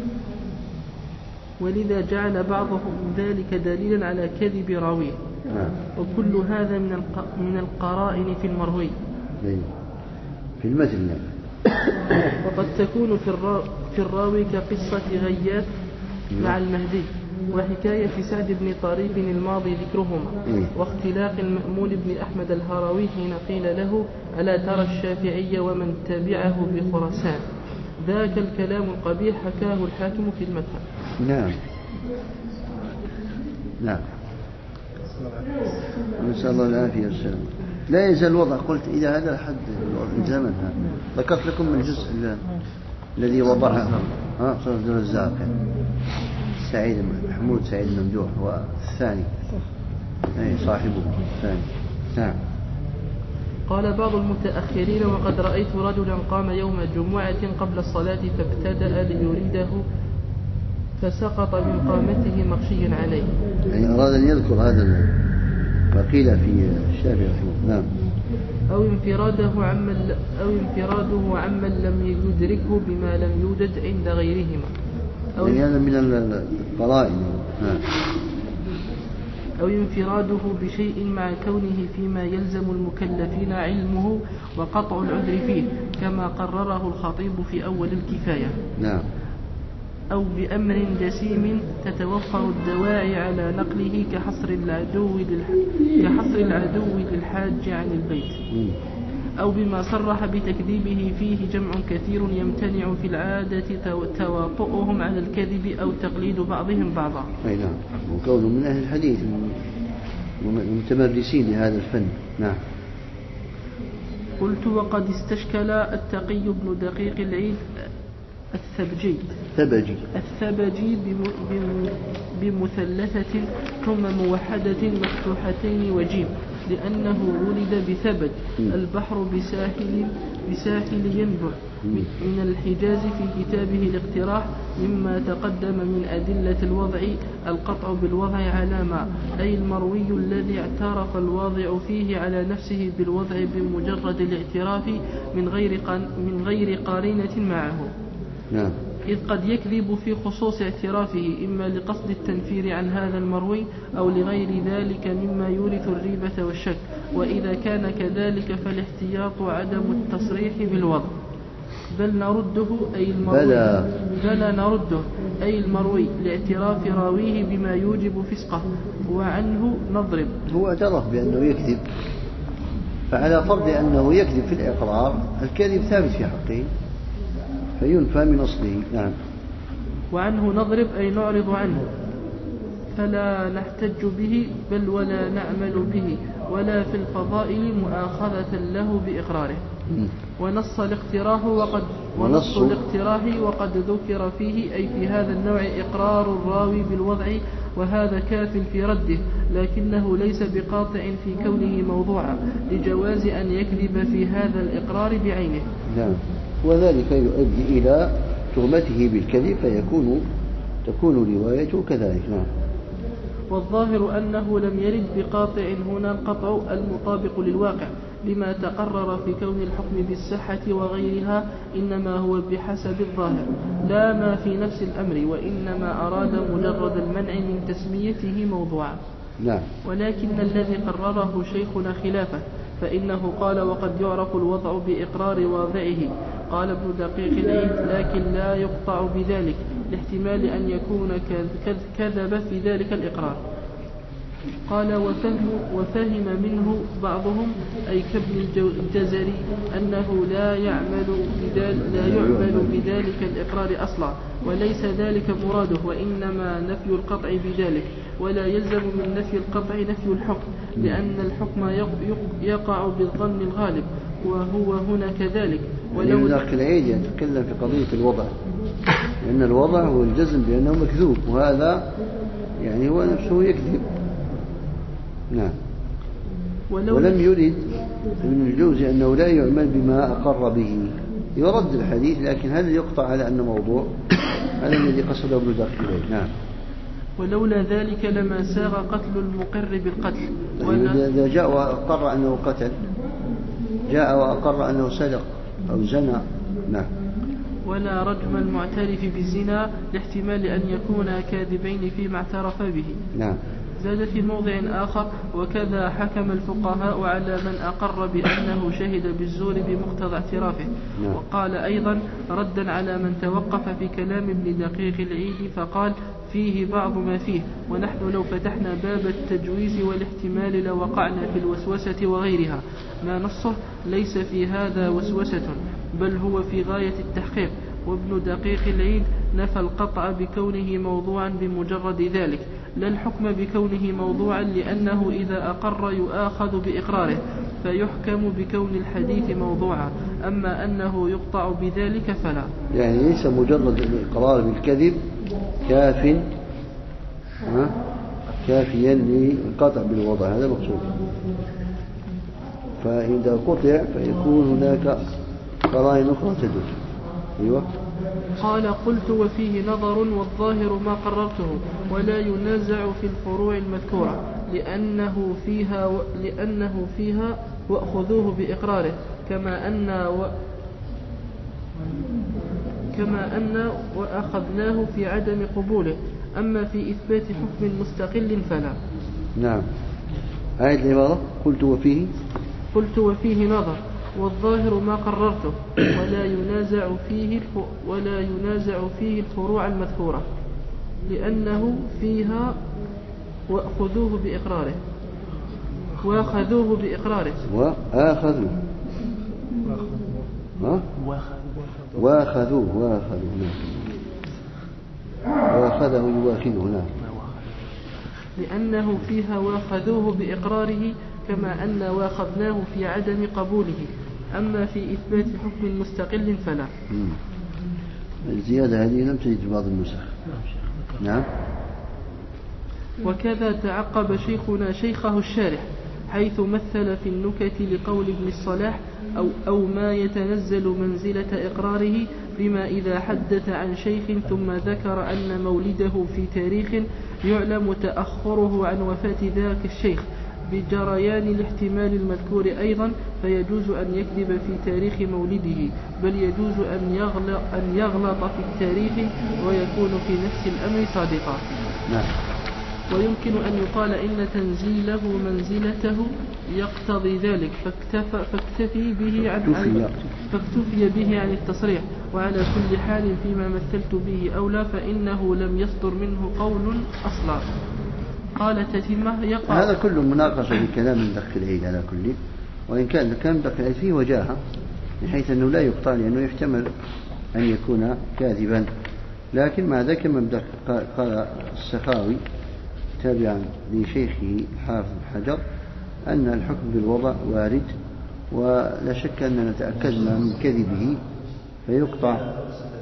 ولذا جعل بعضهم ذلك دليلا على كذب راويه. نعم. وكل هذا من الق... من القرائن في المروي، في المتن يعني. وقد تكون في, الرا... في الراوي كقصة غياث مع المهدي، وحكاية سعد بن طريف الماضي ذكرهما، واختلاق المأمون بن أحمد الهروي حين قيل له: ألا ترى الشافعي ومن تبعه بخراسان؟ ذاك الكلام القبيح حكاه الحاكم في المذهب. نعم نعم. نسأل الله العافية والسلام. لا يزال الوضع، قلت إذا هذا حد الزمن هذا. ذكرت لكم من الجزء الذي وضعها ها صار عبد الرزاق سعيد محمود سعيد الممدوح والثاني أي صاحبه الثاني. نعم. قال بعض المتأخرين: وقد رأيت رجلا قام يوم جمعة قبل الصلاة فابتدأ ليريده فسقط من قامته مغشيا عليه. يعني أراد أن يذكر هذا ما قيل في الشافعي. نعم. أو انفراده عمن أو انفراده عمن لم يدركه بما لم يوجد عند غيرهما. أو يعني هذا من القرائن. أو انفراده بشيء مع كونه فيما يلزم المكلفين علمه وقطع العذر فيه كما قرره الخطيب في أول الكفاية. نعم. أو بأمر جسيم تتوفر الدواعي على نقله كحصر العدو كحصر العدو للحاج عن البيت، أو بما صرح بتكذيبه فيه جمع كثير يمتنع في العادة تواطؤهم على الكذب أو تقليد بعضهم بعضا. أي نعم، وكونه من أهل الحديث متمرسين لهذا الفن. نعم. قلت وقد استشكل التقي بن دقيق العيد الثبجي الثبجي الثبجي بمثلثة ثم موحدة مفتوحتين وجيم، لأنه ولد بثبج البحر بساحل بساحل ينبع من الحجاز في كتابه الاقتراح. مما تقدم من أدلة الوضع القطع بالوضع على ما، أي المروي الذي اعترف الواضع فيه على نفسه بالوضع بمجرد الاعتراف من غير من غير قارنة معه. نعم. إذ قد يكذب في خصوص اعترافه إما لقصد التنفير عن هذا المروي أو لغير ذلك مما يورث الريبة والشك، وإذا كان كذلك فالاحتياط عدم التصريح بالوضع، بل نرده أي المروي بلا, بلا نرده أي المروي لاعتراف راويه بما يوجب فسقه وعنه نضرب. هو اعترف بأنه يكذب، فعلى فرض أنه يكذب في الإقرار الكذب ثابت في حقه فينفى من أصله. نعم. وعنه نضرب أي نعرض عنه، فلا نحتج به بل ولا نعمل به ولا في الفضائل مؤاخذة له بإقراره. ونص الاقتراح وقد ونص الاقتراح وقد ذكر فيه أي في هذا النوع إقرار الراوي بالوضع، وهذا كاف في رده، لكنه ليس بقاطع في كونه موضوعا لجواز أن يكذب في هذا الإقرار بعينه. نعم. وذلك يؤدي إلى تهمته بالكذب فيكون تكون روايته كذلك. نعم. والظاهر أنه لم يرد بقاطع هنا القطع المطابق للواقع لما تقرر في كون الحكم بالصحة وغيرها، إنما هو بحسب الظاهر لا ما في نفس الأمر، وإنما أراد مجرد المنع من تسميته موضوعا. نعم. ولكن الذي قرره شيخنا خلافه، فإنه قال وقد يعرف الوضع بإقرار واضعه. قال ابن دقيق العيد لكن لا يقطع بذلك لاحتمال أن يكون كذب في ذلك الإقرار. قال وفهم, وفهم منه بعضهم أي كابن الجزري أنه لا يعمل بذلك, لا يعمل بذلك الإقرار أصلا، وليس ذلك مراده، وإنما نفي القطع بذلك، ولا يلزم من نفي القطع نفي الحكم، لأن الحكم يقع بالظن الغالب وهو هنا كذلك. ولو ذاك العيد يتكلم في قضية الوضع، لأن الوضع هو الجزم بأنه مكذوب، وهذا يعني هو نفسه يكذب. نعم. ولم يرد ابن الجوزي أنه لا يعمل بما أقر به، يرد الحديث، لكن هل يقطع على أنه موضوع؟ هذا الذي قصده ابن دقيق. نعم. ولولا ذلك لما ساغ قتل المقر بالقتل. إذا جاء وأقر أنه قتل، جاء وأقر أنه سرق أو زنى. نعم. ولا رجم المعترف بالزنا لاحتمال أن يكونا كاذبين فيما اعترف به. نعم. زاد في موضع آخر وكذا حكم الفقهاء على من أقر بأنه شهد بالزور بمقتضى اعترافه. نعم. وقال أيضا ردا على من توقف في كلام ابن دقيق العيد فقال فيه بعض ما فيه، ونحن لو فتحنا باب التجويز والاحتمال لوقعنا في الوسوسة وغيرها، ما نصه ليس في هذا وسوسة بل هو في غاية التحقيق. وابن دقيق العيد نفى القطع بكونه موضوعا بمجرد ذلك، لا الحكم بكونه موضوعا، لأنه إذا أقر يؤاخذ بإقراره فيحكم بكون الحديث موضوعا، أما أنه يقطع بذلك فلا. يعني ليس مجرد الإقرار بالكذب كاف كافيا للقطع بالوضع، هذا مقصود. فإذا قطع فيكون هناك قرائن أخرى تدل. أيوة. قال قلت وفيه نظر والظاهر ما قررته، ولا ينازع في الفروع المذكورة، لأنه فيها و... لأنه فيها وأخذوه بإقراره كما أن و... كما أن وأخذناه في عدم قبوله، أما في إثبات حكم مستقل فلا. نعم. آية العبارة قلت وفيه قلت وفيه نظر والظاهر ما قررته ولا ينازع فيه ولا ينازع فيه الفروع المذكورة لأنه فيها وأخذوه بإقراره وأخذوه بإقراره وآخذوا ها؟ وآخذوه وآخذوه وآخذه يواخذه نعم. لأنه فيها واخذوه بإقراره كما أن واخذناه في عدم قبوله. أما في إثبات حكم مستقل فلا. مم. الزيادة هذه لم تجد في بعض النسخ. نعم. وكذا تعقب شيخنا شيخه الشارح حيث مثل في النكت لقول ابن الصلاح أو, أو ما يتنزل منزلة إقراره بما إذا حدث عن شيخ ثم ذكر أن مولده في تاريخ يعلم تأخره عن وفاة ذاك الشيخ بجريان الاحتمال المذكور أيضا فيجوز أن يكذب في تاريخ مولده بل يجوز أن يغلط, أن يغلط في التاريخ ويكون في نفس الأمر صادقا. نعم. ويمكن أن يقال إن تنزيله منزلته يقتضي ذلك فاكتفى فاكتفي به عن فاكتفي به عن التصريح وعلى كل حال فيما مثلت به أولى فإنه لم يصدر منه قول أصلا. قال تتمة يقع هذا كله مناقشة في كلام مدخل العيد على كل وإن كان الكلام مدخل العيد فيه وجاهة من حيث أنه لا يقطع لأنه يحتمل أن يكون كاذبا لكن مع ذلك كما قال السخاوي تابعا لشيخه حافظ حجر أن الحكم بالوضع وارد ولا شك أننا تأكدنا من كذبه فيقطع.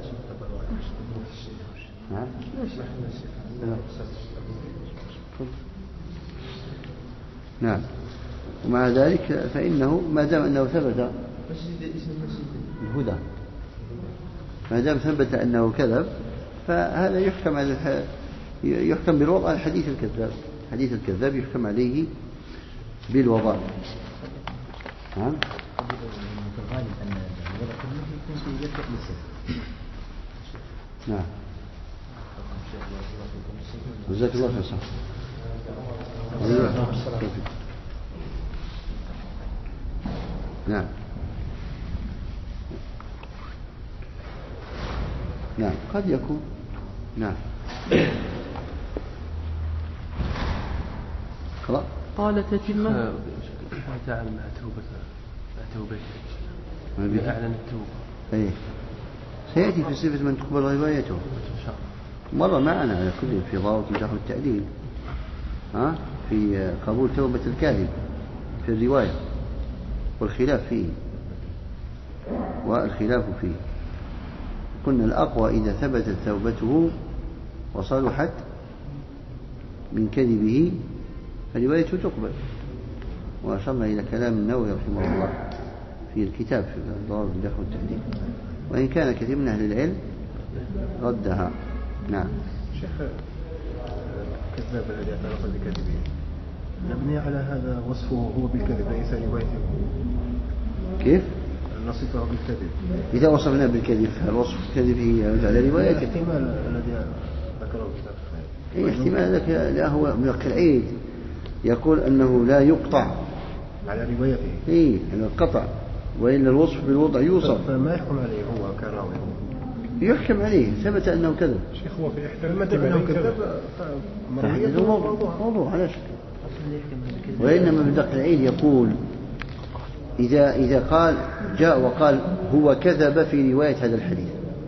نعم. ومع ذلك فإنه ما دام أنه ثبت الهدى ما دام ثبت أنه كذب فهذا يحكم على يحكم بالوضع على حديث الكذاب. حديث الكذاب يحكم عليه بالوضع. نعم. نعم. جزاك الله خير. نعم. نعم قد يكون. نعم. خلاص. قال تتمة تعالى مع توبة مع توبته أعلن التوبة. أيه. سيأتي في صفة من تقبل روايته مرة معنا على كل في ضابط الجرح والتعديل ها في قبول توبة الكاذب في الرواية والخلاف فيه والخلاف فيه. قلنا الأقوى إذا ثبتت توبته وصلحت من كذبه فروايته تقبل. وأشرنا إلى كلام النووي رحمه الله في الكتاب في ضوابط الجرح والتعديل وإن كان كثير من أهل العلم ردها. نعم. شيخ كذاب الذي اعترف بكذبه يبني على هذا وصفه هو بالكذب ليس روايته. كيف؟ نصفه بالكذب. إذا وصفنا بالكذب فالوصف الكذب هي على روايته. الاحتمال الذي ذكره الكتاب. إيه احتمال ذلك لا هو من العيد يقول أنه لا يقطع على روايته. إيه القطع وإن الوصف بالوضع يوصف. فما يحكم عليه هو كراوي. يحكم عليه ثبت أنه كذب. شيخ هو في إحدى المتن كذب هذا موضوع موضوع على شك. وإنما ابن دقيق العيد يقول إذا إذا قال جاء وقال هو كذب في رواية هذا الحديث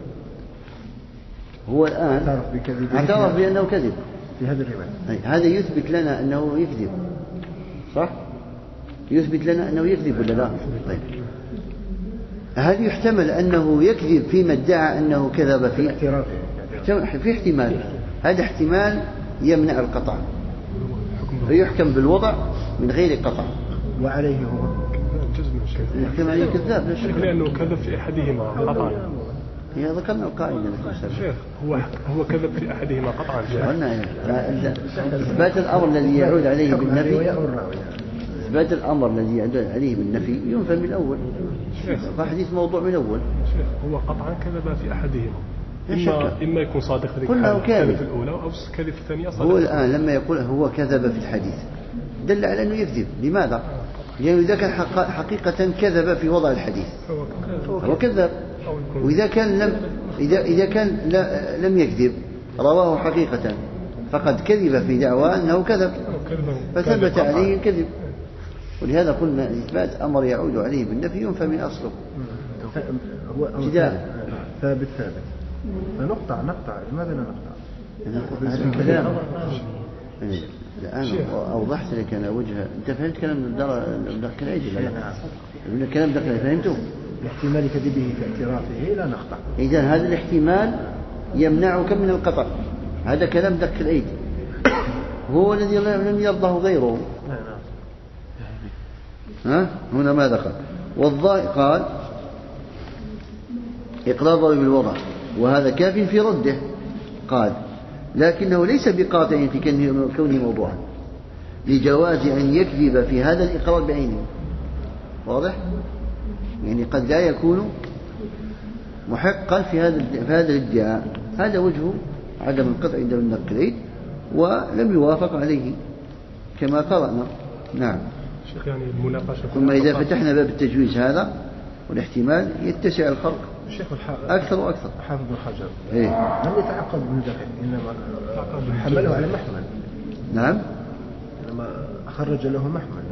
هو الآن اعترف بأنه كذب في هذه الرواية. هذا يثبت لنا أنه يكذب صح؟ يثبت لنا أنه يكذب ولا لا؟ طيب هل يحتمل أنه يكذب فيما ادعى أنه كذب فيه؟ في احتمال هذا احتمال يمنع القطع فيحكم بالوضع من غير قطع وعليه هو يحكم عليه كذاب لا شك لأنه كذب في أحدهما قطعا. هي ذكرنا القاعدة شيخ هو هو كذب في أحدهما قطعا. قلنا إثبات الأمر الذي يعود عليه بالنفي إثبات الأمر الذي يعود عليه بالنفي ينفى من الأول. حديث موضوع من الأول. شيخ هو قطعا كذب في أحدهما إما, إما يكون صادق في الكذب الأولى أو الكذب الثانية صادق. هو الآن لما يقول هو كذب في الحديث دل على أنه يكذب. لماذا؟ لأنه إذا كان حقيقة كذب في وضع الحديث هو كذب، وإذا كان لم إذا إذا كان لم يكذب رواه حقيقة فقد كذب في دعوى أنه كذب فثبت عليه الكذب. ولهذا قلنا الإثبات أمر يعود عليه بالنفي ينفى من أصله. هو ثابت ثابت فنقطع نقطع لماذا لا نقطع؟ هذا الكلام الآن أوضحت لك أنا وجهه. أنت فهمت كلام دقل عيد لا؟ من الكلام دقل فهمته؟ الاحتمال كذبه في اعترافه لا نقطع. إذا هذا الاحتمال يمنعك من القطع. هذا كلام دقل العيد هو الذي لم يرضه غيره. ها هنا ماذا قال؟ والظاهر قال إقرار ضرب بالوضع وهذا كاف في رده. قال لكنه ليس بقاطع في كونه موضوعا لجواز أن يكذب في هذا الإقرار بعينه. واضح؟ يعني قد لا يكون محقا في هذا في هذا الادعاء. هذا وجه عدم القطع عند النقلين ولم يوافق عليه كما قرأنا. نعم. شيخ يعني المناقشة. ثم إذا فتحنا باب التجويز هذا والاحتمال يتسع الخلق أكثر وأكثر. حافظ بن حجر إيه؟ لم يتعقد من ذلك إنما حمله على محمل. نعم. إنما خرج له محمل.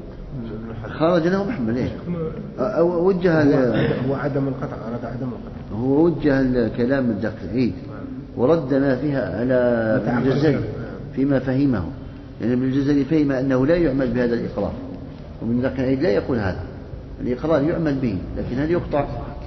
خرج له محمل إيه؟ أو وجه هو عدم القطع أراد عدم القطع. هو وجه الكلام الدقيق ورد ما فيها على ابن الجزري فيما فهمه. لأن ابن الجزري فهم أنه لا يعمل بهذا الإقرار ومن ذاك العيد لا يقول هذا. الإقرار يعمل به لكن هل يقطع؟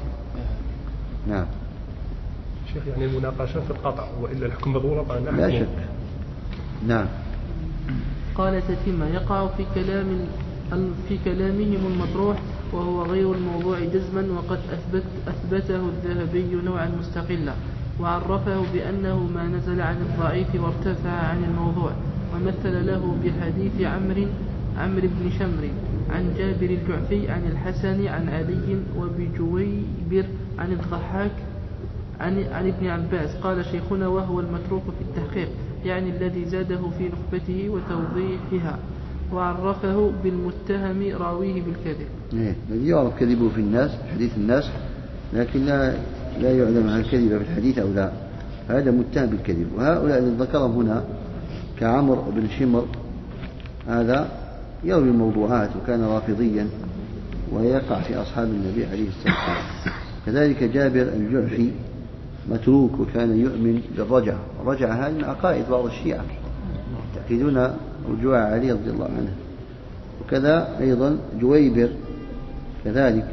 نعم. شيخ يعني المناقشة في القطع وإلا الحكم بالورقة لا شك. نعم. قال تتمة يقع في كلام في كلامهم المطروح وهو غير الموضوع جزما وقد أثبت أثبته الذهبي نوعا مستقلا وعرفه بأنه ما نزل عن الضعيف وارتفع عن الموضوع ومثل له بحديث عمرو عمرو بن شمر عن جابر الجعفي عن الحسن عن علي وبجويبر عن الضحاك عن, عن ابن عباس. قال شيخنا وهو المتروك في التحقيق يعني الذي زاده في نخبته وتوضيحها وعرفه بالمتهم راويه بالكذب. إيه يعرف كذبه في الناس حديث الناس لكن لا لا يعلم عن الكذب في الحديث أو لا. هذا متهم بالكذب. وهؤلاء الذين ذكرهم هنا كعمر بن شمر هذا يروي الموضوعات وكان رافضيا ويقع في أصحاب النبي عليه الصلاة والسلام. كذلك جابر الجعفي متروك وكان يؤمن بالرجعة. الرجعة هذه من عقائد بعض الشيعة يعتقدون رجوع علي رضي الله عنه. وكذا أيضا جويبر كذلك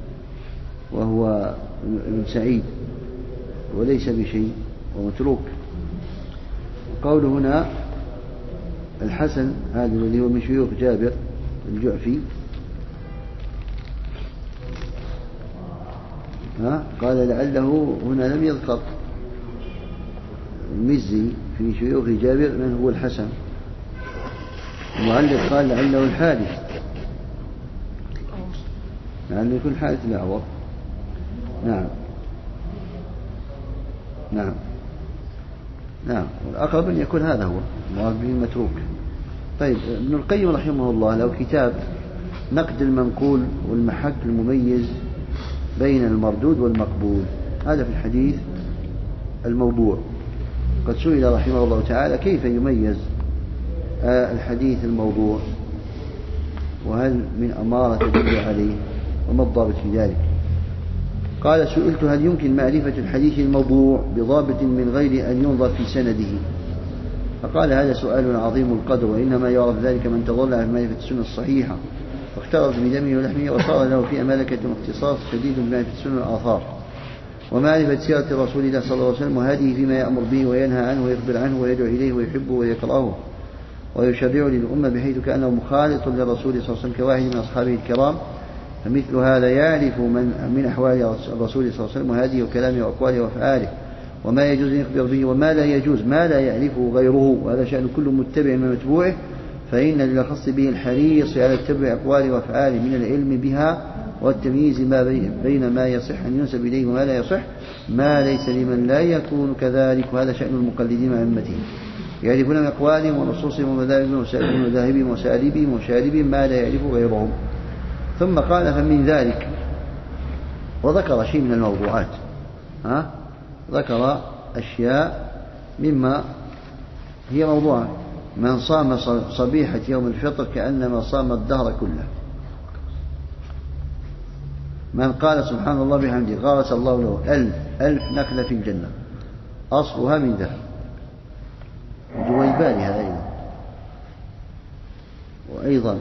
وهو ابن سعيد وليس بشيء ومتروك. قول هنا الحسن هذا الذي هو من شيوخ جابر الجعفي ها قال لعله هنا لم يذكر المزي في شيوخ جابر من هو الحسن. المعلق قال لعله الحادث لعله يكون حادث الأعور. نعم نعم نعم والأقرب أن يكون هذا هو مراد به المتروك. طيب ابن القيم رحمه الله له كتاب نقد المنقول والمحك المميز بين المردود والمقبول. هذا في الحديث الموضوع. قد سئل رحمه الله تعالى كيف يميز الحديث الموضوع وهل من أمارة تدل عليه وما الضابط في ذلك. قال سئلت هل يمكن معرفة الحديث الموضوع بضابط من غير أن ينظر في سنده. فقال هذا سؤال عظيم القدر وإنما يعرف ذلك من تضلع في معرفة السنة الصحيحة واختلط بدمه ولحمه وصار له في ملكة واختصاص شديد بمعرفة السنة الآثار ومعرفة سيرة رسول الله صلى الله عليه وسلم وهذه فيما يأمر به وينهى عنه ويخبر عنه ويدعو إليه ويحبه ويكرهه ويشرع للأمة بحيث كأنه مخالط للرسول صلى الله عليه وسلم كواحد من أصحابه الكرام. فمثل هذا يعرف من من أحوال الرسول صلى الله عليه وسلم وهذه وكلامه وأقواله وأفعاله وما يجوز أن يخبر به وما لا يجوز ما لا يعرفه غيره. وهذا شأن كل متبع من متبوعه فإن للخص به الحريص على اتباع أقواله وأفعاله من العلم بها والتمييز ما بين ما يصح أن ينسب إليه وما لا يصح، ما ليس لمن لا يكون كذلك، وهذا شأن المقلدين مع أمتهم، يعرفون من أقوالهم ونصوصهم ومذاهبهم ومذاهبهم وسالبهم وشاربهم ما لا يعرف غيرهم. ثم قال فمن ذلك، وذكر شيء من الموضوعات، ها؟ ذكر أشياء مما هي موضوع: من صام صبيحة يوم الفطر كأنما صام الدهر كله، من قال سبحان الله بحمده غرس الله له ألف ألف نخلة في الجنة أصلها من ذهب. جويباني هذا أيضا. وأيضا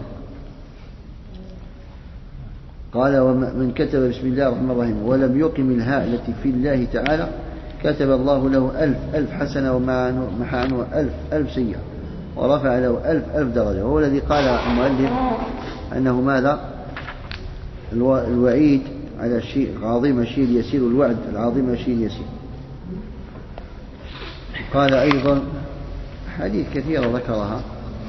قال ومن كتب بسم الله الرحمن الرحيم ولم يقم الهاء التي في الله تعالى كتب الله له ألف ألف حسنة ومحى عنه ألف ألف سيئة ورفع له ألف ألف درجة. وهو الذي قال المؤلف أنه ماذا؟ الوعيد على الشيء العظيم الشيء اليسير، الوعد العظيم الشيء اليسير. قال أيضا حديث كثيرة ذكرها،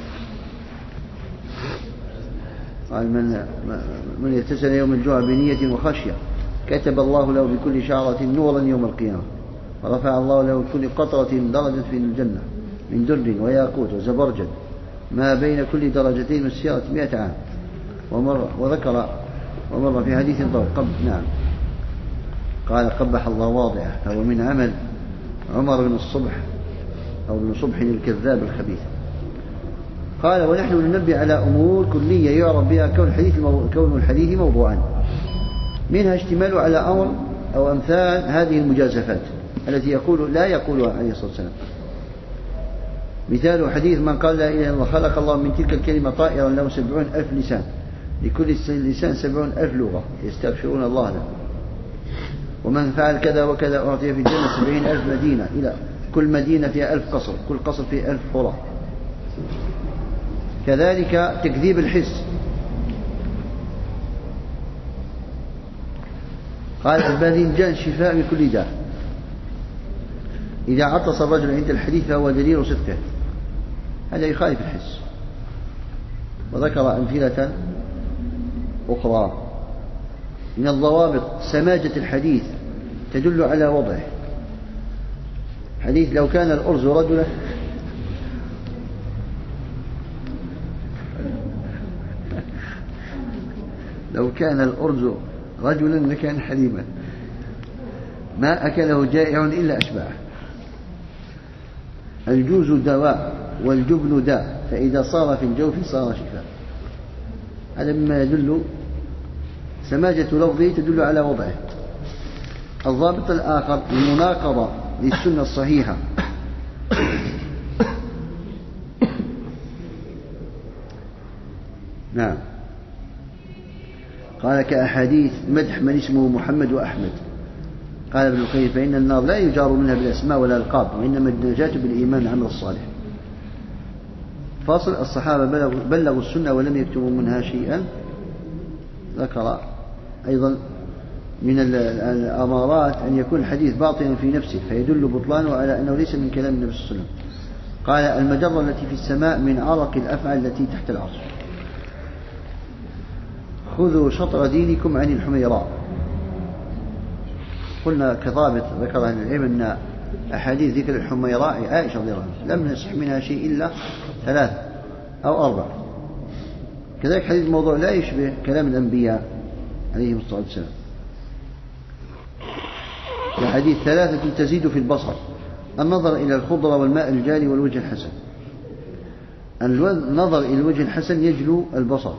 قال من من يغتسل يوم الجمعة بنية وخشية كتب الله له بكل شعرة نورا يوم القيامة، ورفع الله له بكل قطرة درجة في الجنة من در وياقوت وزبرجد ما بين كل درجتين مسيرة مئة عام. ومر وذكر ومر في حديث طويل قب نعم قال قبح الله واضعه، فهو من عمل عمر بن الصبح أو بن صبح الكذاب الخبيث. قال ونحن ننبه على أمور كلية يعرف بها كون الحديث كون الحديث موضوعا، منها اشتماله على أمر أو أمثال هذه المجازفات التي يقول لا يقولها عليه الصلاة والسلام. مثال حديث من قال لا إله إلا الله خلق الله من تلك الكلمة طائرا له سبعون ألف لسان، لكل لسان سبعون ألف لغة يستغفرون الله له. ومن فعل كذا وكذا أعطي في الجنة سبعين ألف مدينة، إلى كل مدينة فيها ألف قصر، كل قصر فيه ألف حرة. كذلك تكذيب الحس، قال الباذنجان شفاء من كل داء، إذا عطس الرجل عند الحديث فهو دليل صدقه، هذا يخالف الحس. وذكر أمثلة أخرى من الضوابط سماجة الحديث تدل على وضعه. حديث لو كان الأرز رجلا لو كان الأرز رجلا لكان حليما ما أكله جائع إلا أشبعه. الجوز دواء والجبن داء، فإذا صار في الجوف صار شفاء. هذا مما يدل سماجة لفظه تدل على وضعه. الضابط الآخر المناقضة للسنة الصحيحة، نعم قال كأحاديث مدح من اسمه محمد وأحمد. قال ابن القيم فإن النار لا يجار منها بالأسماء ولا الألقاب، وإنما النجاة بالإيمان العمل الصالح. فاصل الصحابة بلغوا, بلغوا السنة ولم يكتبوا منها شيئا. ذكر أيضا من الأمارات أن يكون الحديث باطلا في نفسه فيدل بطلانه على أنه ليس من كلام النبي صلى الله عليه وسلم. قال المجرة التي في السماء من عرق الأفعال التي تحت العرش. خذوا شطر دينكم عن الحميراء. قلنا كضابط ذكر أهل العلم أن أحاديث ذكر الحميراء عائشة رضي الله عنها لم نصح منها شيء إلا ثلاث أو أربع. كذلك حديث الموضوع لا يشبه كلام الأنبياء عليهم الصلاة والسلام. الحديث ثلاثة تزيد في البصر: النظر إلى الخضرة والماء الجاري والوجه الحسن. النظر إلى الوجه الحسن يجلو البصر.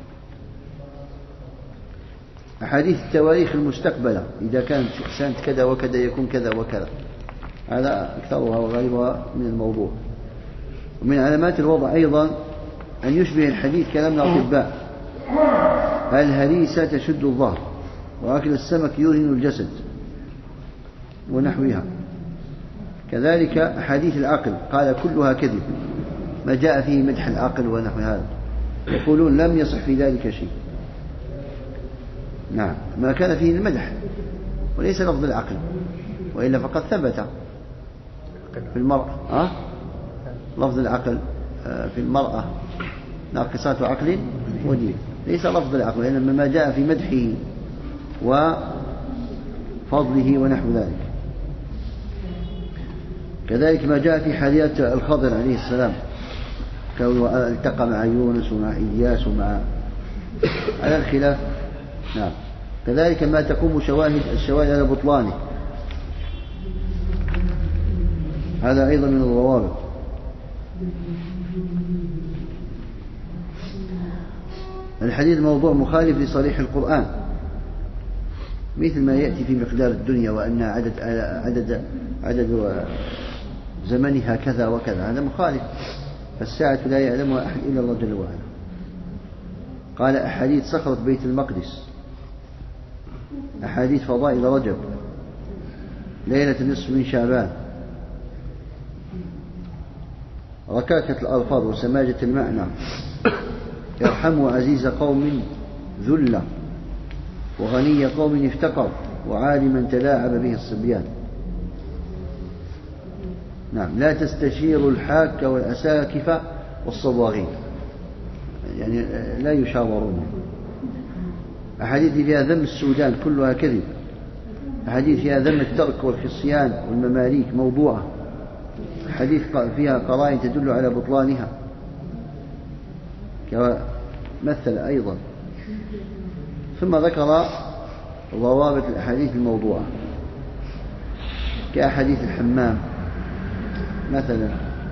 أحاديث التواريخ المستقبلة: إذا كانت سنة كذا وكذا يكون كذا وكذا. هذا أكثرها وغالبها من الموضوع. ومن علامات الوضع أيضا أن يشبه الحديث كلام الأطباء: الهريسة تشد الظهر، وأكل السمك يوهن الجسد، ونحوها. كذلك أحاديث العقل قال كلها كذب، ما جاء فيه مدح العقل ونحو هذا، يقولون لم يصح في ذلك شيء. نعم، ما كان فيه المدح وليس لفظ العقل، وإلا فقد ثبت في المرأة أه؟ لفظ العقل في المرأة ناقصات عقل ودين. ليس لفظ العقل، إنما ما جاء في مدحه وفضله ونحو ذلك. كذلك ما جاء في حديث الخضر عليه السلام، كونه التقى مع يونس ومع إلياس ومع على الخلاف. نعم. كذلك ما تقوم شواهد الشواهد على بطلانه، هذا أيضا من الضوابط. الحديث موضوع مخالف لصريح القرآن، مثل ما يأتي في مقدار الدنيا وأن عدد عدد عدد زمنها كذا وكذا، هذا مخالف، فالساعة لا يعلمها أحد إلا الله جل وعلا. قال أحاديث صخرة بيت المقدس، أحاديث فضائل رجب، ليلة النصف من شعبان، ركاكة الألفاظ وسماجة المعنى، يرحم عزيز قوم ذل، وغني قوم افتقر، وعالما تلاعب به الصبيان. نعم. لا تستشير الحاك والأساكف والصواغين، يعني لا يشاورون. أحاديث فيها ذم السودان كلها كذب، أحاديث فيها ذم الترك والخصيان والمماليك موضوعة، حديث فيها قرائن تدل على بطلانها، كمثل أيضا. ثم ذكر ضوابط الأحاديث الموضوعة كأحاديث الحمام مثلا.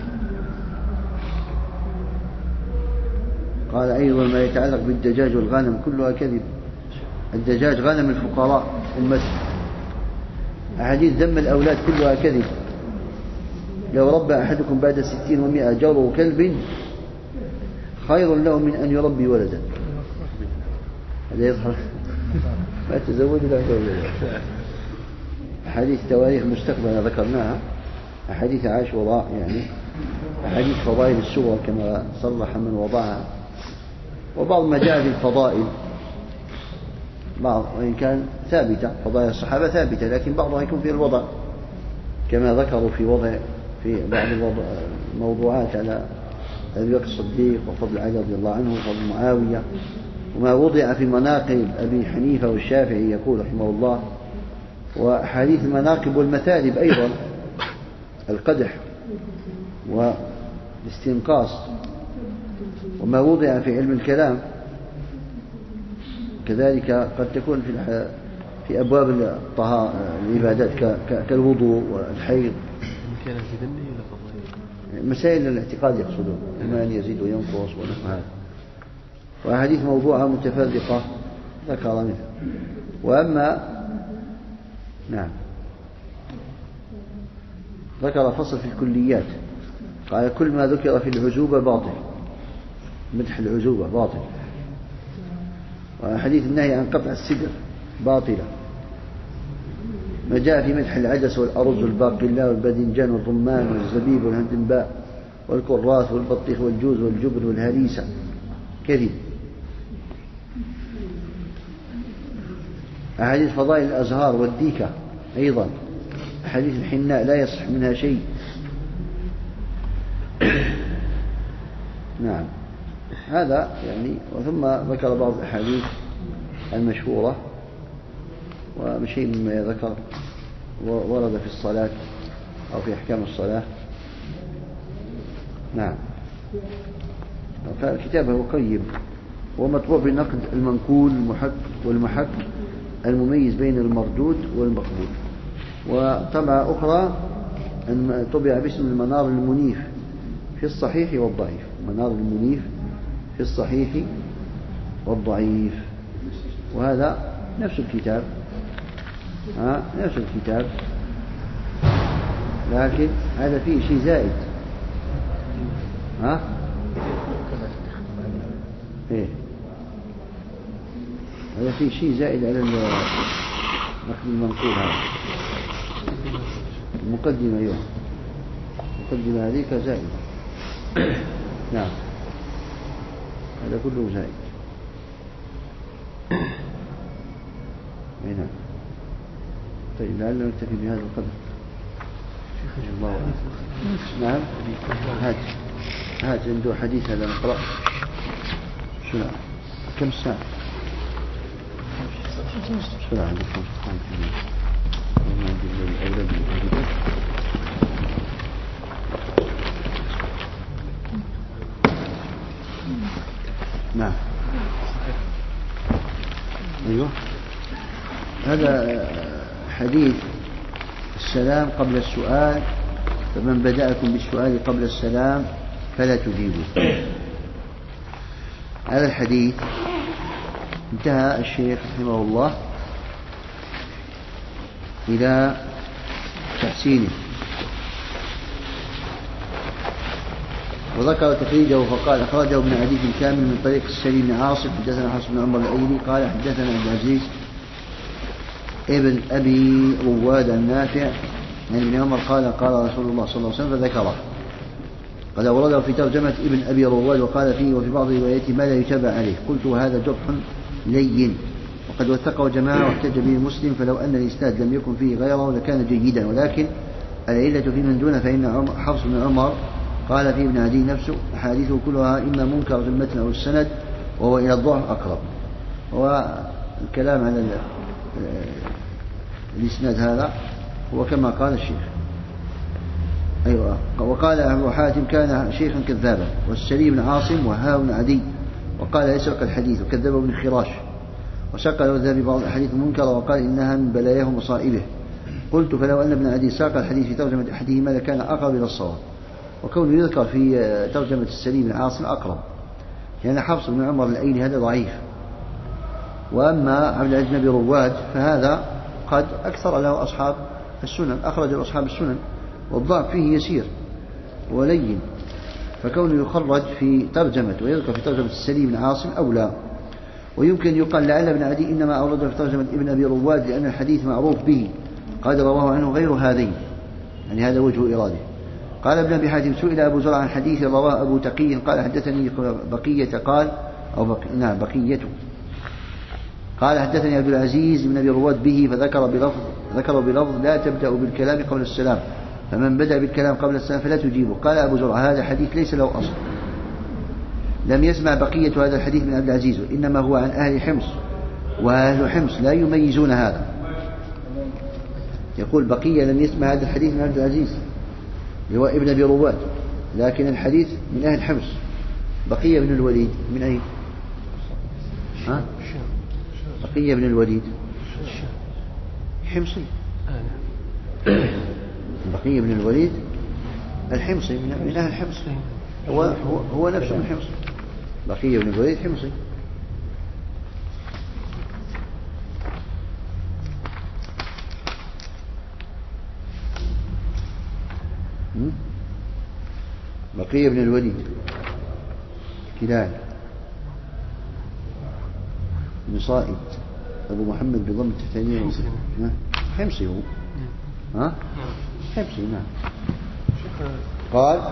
قال أيضا ما يتعلق بالدجاج والغنم كلها كذب، الدجاج غنم الفقراء أمته. أحاديث ذم الأولاد كلها كذب، لو ربى أحدكم بعد ستين ومئة جار كلب خير له من أن يربي ولدا. هذا يظهر ما تزوج لا تزوج. أحاديث تواريخ مستقبلا ذكرناها، أحاديث عاشوراء، يعني أحاديث فضائل السور كما صرح من وضعها، وبعض ما جاء في الفضائل بعض وإن كان ثابتة، فضائل الصحابة ثابتة، لكن بعضها يكون في الوضع كما ذكروا في وضع في بعض الموضوعات على أبي بكر الصديق وفضل علي رضي الله عنه وفضل معاوية، وما وضع في مناقب أبي حنيفة والشافعي يقول رحمه الله، وحديث المناقب والمثالب أيضا، القدح والاستنقاص، وما وضع في علم الكلام كذلك قد تكون في في أبواب الطهارة العبادات كالوضوء والحيض، مسائل الاعتقاد يقصدون، الإيمان يزيد وينقص ونحو هذا. وأحاديث موضوعة متفرقة ذكر منها. وأما نعم ذكر فصل في الكليات، قال كل ما ذكر في العزوبة باطل، مدح العزوبة باطل، وحديث النهي عن قطع السدر باطلة، ما جاء في مدح العدس والأرز والباقلاء والباذنجان والرمان والزبيب والهندنباء والكراث والبطيخ والجوز والجبن والهريسة كذب. أحاديث فضائل الأزهار والديكة أيضا، أحاديث الحناء لا يصح منها شيء. نعم هذا يعني. وثم ذكر بعض الأحاديث المشهورة، وشيء مما ذكر ورد في الصلاة أو في أحكام الصلاة. نعم. فالكتاب هو قيم، ومطبوع بنقد المنقول المحك والمحك المميز بين المردود والمقبول. وطبعة أخرى طبع باسم المنار المنيف في الصحيح والضعيف، المنار المنيف في الصحيح والضعيف، وهذا نفس الكتاب، ها نفس الكتاب، لكن هذا فيه شيء زائد. ها ايه هذا فيه شيء زائد على نقد المنقول. هذا المقدمة أيوة، المقدمة هذيك زائد. نعم هذا كله زائد. نعم. طيب لعلنا نكتفي بهذا القدر. الله نعم. هات هات عنده حديث هذا نقرأ. شو نعم. كم الساعة؟ بسرعة عندك نعم. أيوه. هذا حديث السلام قبل السؤال، فمن بدأكم بالسؤال قبل السلام فلا تجيبوا. هذا الحديث انتهى الشيخ رحمه الله إلى تحسينه، وذكر تخريجه فقال أخرجه ابن عدي كامل من طريق السليم بن عاصم حدثنا حفص بن عمر الأيلي قال حدثنا عبد العزيز ابن أبي رواد النافع عن ابن عمر قال قال رسول الله صلى الله عليه وسلم فذكره. قد أورده في ترجمة ابن أبي رواد وقال فيه وفي بعض رواياته ما لا يتابع عليه. قلت وهذا جرح لين وقد وثقه جماعة واحتج به مسلم، فلو أن الإسناد لم يكن فيه غيره لكان جيدا، ولكن العلة في من دونه، فإن حفص بن عمر قال في ابن عدي نفسه أحاديثه كلها إما منكر في المتن أو السند وهو إلى الضعف أقرب. والكلام على الإسناد هذا هو كما قال الشيخ. أيوة. وقال أبو حاتم كان شيخا كذابا، والسليم بن عاصم وهاء بن عدي، وقال يسرق الحديث وكذبه ابن خراش، وساق له الذهبي بعض الأحاديث المنكرة وقال إنها من بلاياه ومصائبه. قلت فلو أن ابن عدي ساق الحديث في ترجمة أحدهما لكان أقرب إلى الصواب، وكونه يذكر في ترجمة السليم بن عاصم أقرب، لأن يعني حفص بن عمر الأيلي هذا ضعيف. وأما عبد العزيز بن أبي رواد فهذا قد أكثر له أصحاب السنن، أخرج أصحاب السنن، والضعف فيه يسير ولين، فكونه يخرج في ترجمة ويذكر في ترجمة السليم بن عاصم أولى. ويمكن يقال لعل ابن عدي إنما أورده في ترجمة ابن أبي رواد لأن الحديث معروف به قد رواه عنه غير هذين، يعني هذا وجه إراده. قال ابن أبي حاتم سئل أبو زرع عن حديث رواه أبو تقي قال حدثني بقية قال أو بق... نعم بقية قال حدثني عبد العزيز بن أبي رواد به، فذكر بلفظ ذكر بلفظ لا تبدأ بالكلام قبل السلام، فمن بدأ بالكلام قبل السلام فلا تجيبه. قال أبو زرع هذا حديث ليس له أصل، لم يسمع بقية هذا الحديث من عبد العزيز، إنما هو عن أهل حمص، وأهل حمص لا يميزون هذا. يقول بقية لم يسمع هذا الحديث من عبد العزيز هو ابن أبي رواد، لكن الحديث من أهل حمص. بقية بن الوليد من أين؟ ها؟ بقية بن الوليد حمصي. بقية بن الوليد الحمصي من أهل حمص، هو, هو, هو نفسه من حمص. بقية بن الوليد حمصي. بقية بن الوليد كلال بن صائد أبو محمد بضم التحتانية حمصي هو ها حمصي نعم. قال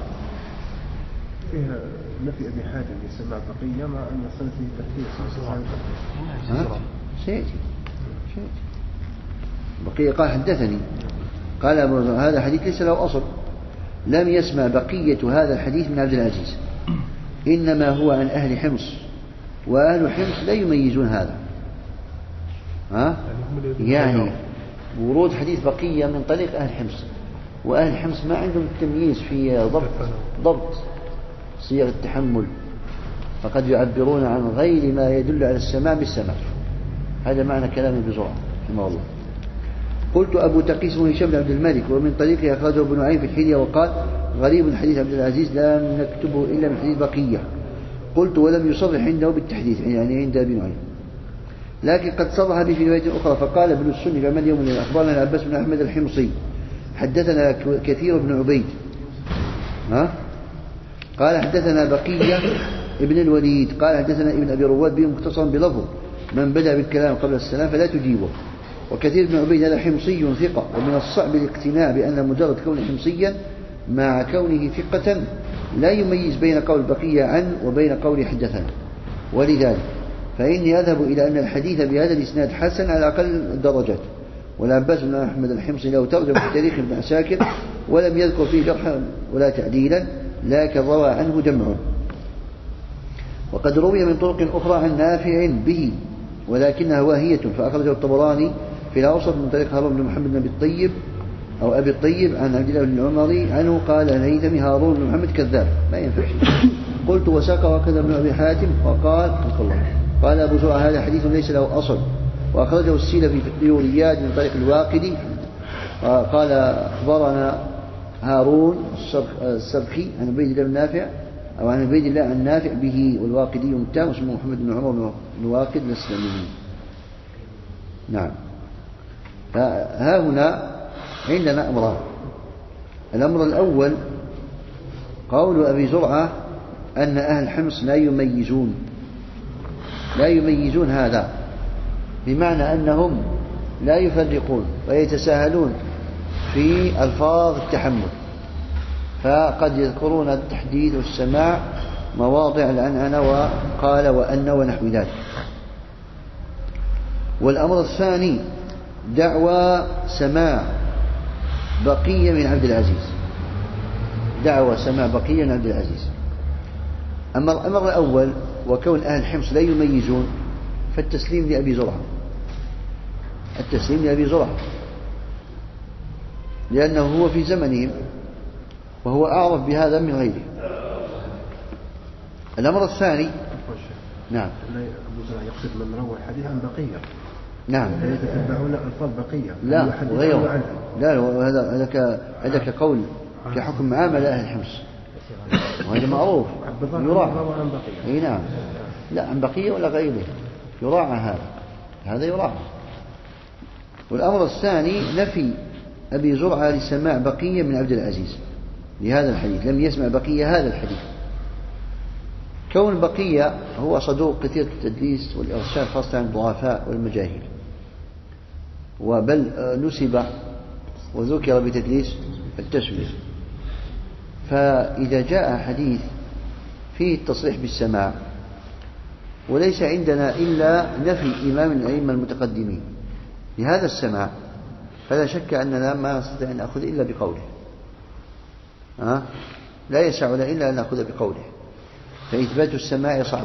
فيها نفي أبي حاتم يسمع بقية مع أن السنة فيه تحديث سيأتي بقية قال حدثني قال أبو هذا حديث ليس له أصل، لم يسمع بقية هذا الحديث من عبد العزيز، إنما هو عن أهل حمص، وأهل حمص لا يميزون هذا. ها؟ يعني ورود حديث بقية من طريق أهل حمص، وأهل حمص ما عندهم التمييز في ضبط ضبط صيغ التحمل، فقد يعبرون عن غير ما يدل على السماع بالسماع. هذا معنى كلام ابن زرع رحمه الله. قلت أبو تقيس بن هشام بن عبد الملك ومن طريقه أخرجه ابن نعيم في الحلية وقال غريب حديث عبد العزيز لم نكتبه إلا من حديث بقية. قلت ولم يصرح عنده بالتحديث يعني عند ابن نعيم، لكن قد صرح به في رواية أخرى. فقال ابن السني في عمل يوم أخبرنا العباس بن أحمد الحمصي حدثنا كثير بن عبيد ها قال حدثنا بقية ابن الوليد قال حدثنا ابن أبي رواد به مختصرا بلفظ من بدأ بالكلام قبل السلام فلا تجيبه. وكثير بن عبيد هذا حمصي ثقة، ومن الصعب الاقتناع بأن مجرد كونه حمصيا مع كونه ثقة لا يميز بين قول بقية عن وبين قول حدثنا. ولذلك فإني أذهب إلى أن الحديث بهذا الإسناد حسن على أقل الدرجات. والعباس بن أحمد الحمصي له ترجم في تاريخ ابن عساكر ولم يذكر فيه جرحا ولا تعديلا، لكن روى عنه جمع. وقد روي من طرق أخرى عن نافع به ولكنها واهية، فأخرجه الطبراني في الأوسط من طريق هارون بن محمد بن أبي الطيب أو أبي الطيب عن عبد الله بن العمري عنه قال الهيثمي هارون بن محمد كذاب ما ينفع. قلت وساق وكذا ابن أبي حاتم وقال الله قال أبو زرعة هذا حديث ليس له أصل، وأخرجه السيلفي في الديوريات من طريق الواقدي قال أخبرنا هارون السبخي عن عبيد الله بن نافع أو عن عبيد الله عن نافع به، والواقدي متهم اسمه محمد بن عمر بن واقد الإسلامي. نعم. فها هنا عندنا أمران. الأمر الأول قول أبي زرعة أن أهل حمص لا يميزون لا يميزون هذا، بمعنى أنهم لا يفرقون ويتساهلون في ألفاظ التحمل، فقد يذكرون التحديد والسماع مواضع العنعنة وقال وأن ونحو ذلك. والأمر الثاني دعوى سماع بقية من عبد العزيز، دعوى سماع بقية من عبد العزيز. أما الأمر الأول وكون أهل حمص لا يميزون فالتسليم لأبي زرعة، التسليم لأبي زرعة لأنه هو في زمنهم وهو أعرف بهذا من غيره. الأمر الثاني نعم أبو زرعة يقصد من روى الحديث عن بقية، نعم يتتبعون ألفاظ بقية لا وغيره، لا هذا هذا هذا كقول كحكم عام على أهل حمص، وهذا معروف يراعى. اي نعم لا عن بقية ولا غيره يراعى، هذا هذا يراعى. والأمر الثاني نفي أبي زرعة لسماع بقية من عبد العزيز لهذا الحديث، لم يسمع بقية هذا الحديث. كون بقية هو صدوق كثير التدليس والإرسال خاصة عن الضعفاء والمجاهيل، وبل نسب وذكر بتدليس التسوية. فإذا جاء حديث فيه التصريح بالسماع وليس عندنا إلا نفي إمام من الأئمة المتقدمين لهذا السماع، فلا شك أننا ما نستطيع أن نأخذ إلا بقوله، أه؟ لا يسعنا إلا أن نأخذ بقوله، فإثبات السماع صعب.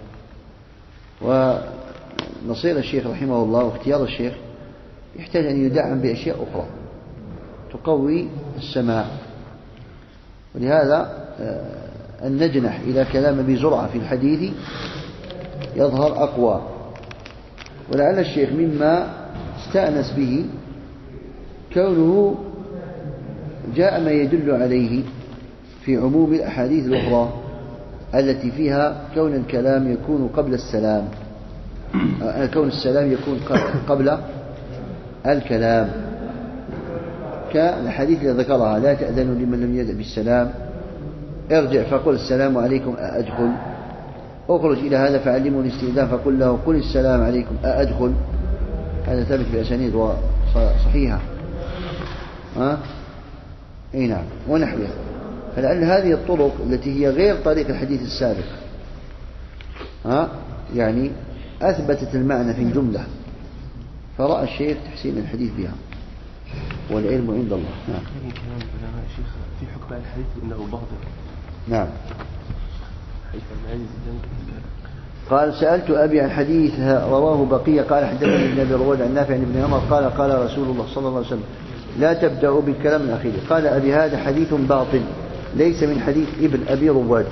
ونصير الشيخ رحمه الله واختيار الشيخ يحتاج أن يدعم بأشياء أخرى تقوي السماع، ولهذا أن نجنح إلى كلام أبي زرعة في الحديث يظهر أقوى. ولعل الشيخ مما استأنس به كونه جاء ما يدل عليه في عموم الأحاديث الأخرى التي فيها كون الكلام يكون قبل السلام، كون السلام يكون قبل الكلام، كالحديث الذي ذكرها لا تأذنوا لمن لم يدع بالسلام، ارجع فقل السلام عليكم أأدخل، اخرج إلى هذا فعلموا الاستئذان فقل له قل السلام عليكم أأدخل. هذا ثابت بأسانيد صحيحة. ها اي نعم ونحوها. فلعل هذه الطرق التي هي غير طريق الحديث السابق ها يعني أثبتت المعنى في الجملة، فرأى الشيخ تحسين الحديث بها، والعلم عند الله. نعم. كلام العلماء شيخ في حكم الحديث إنه باطل. نعم. حديث قال سألت أبي عن حديث رواه بقية قال حدثني ابن أبي رواد عن نافع عن ابن عمر قال قال رسول الله صلى الله عليه وسلم لا تبدأوا بالكلام الأخير. قال أبي هذا حديث باطل ليس من حديث ابن أبي رواد.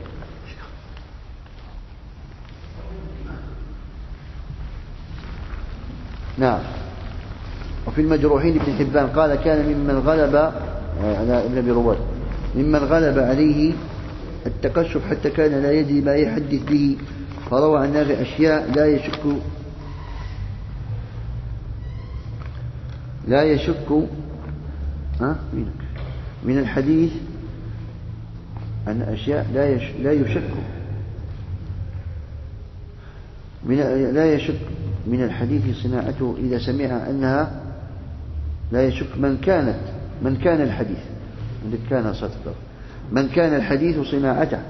نعم. وفي المجروحين ابن حبان قال كان ممن غلب على ابن أبي رواد ممن غلب عليه التقشف حتى كان لا يدري ما يحدث به، فروى عن نافع أشياء لا يشك لا يشك ها من الحديث عن أشياء لا يش لا يشك من لا يشك من الحديث صناعته إذا سمع أنها لا يشك من كانت من كان الحديث من كان صدقه من كان الحديث صناعته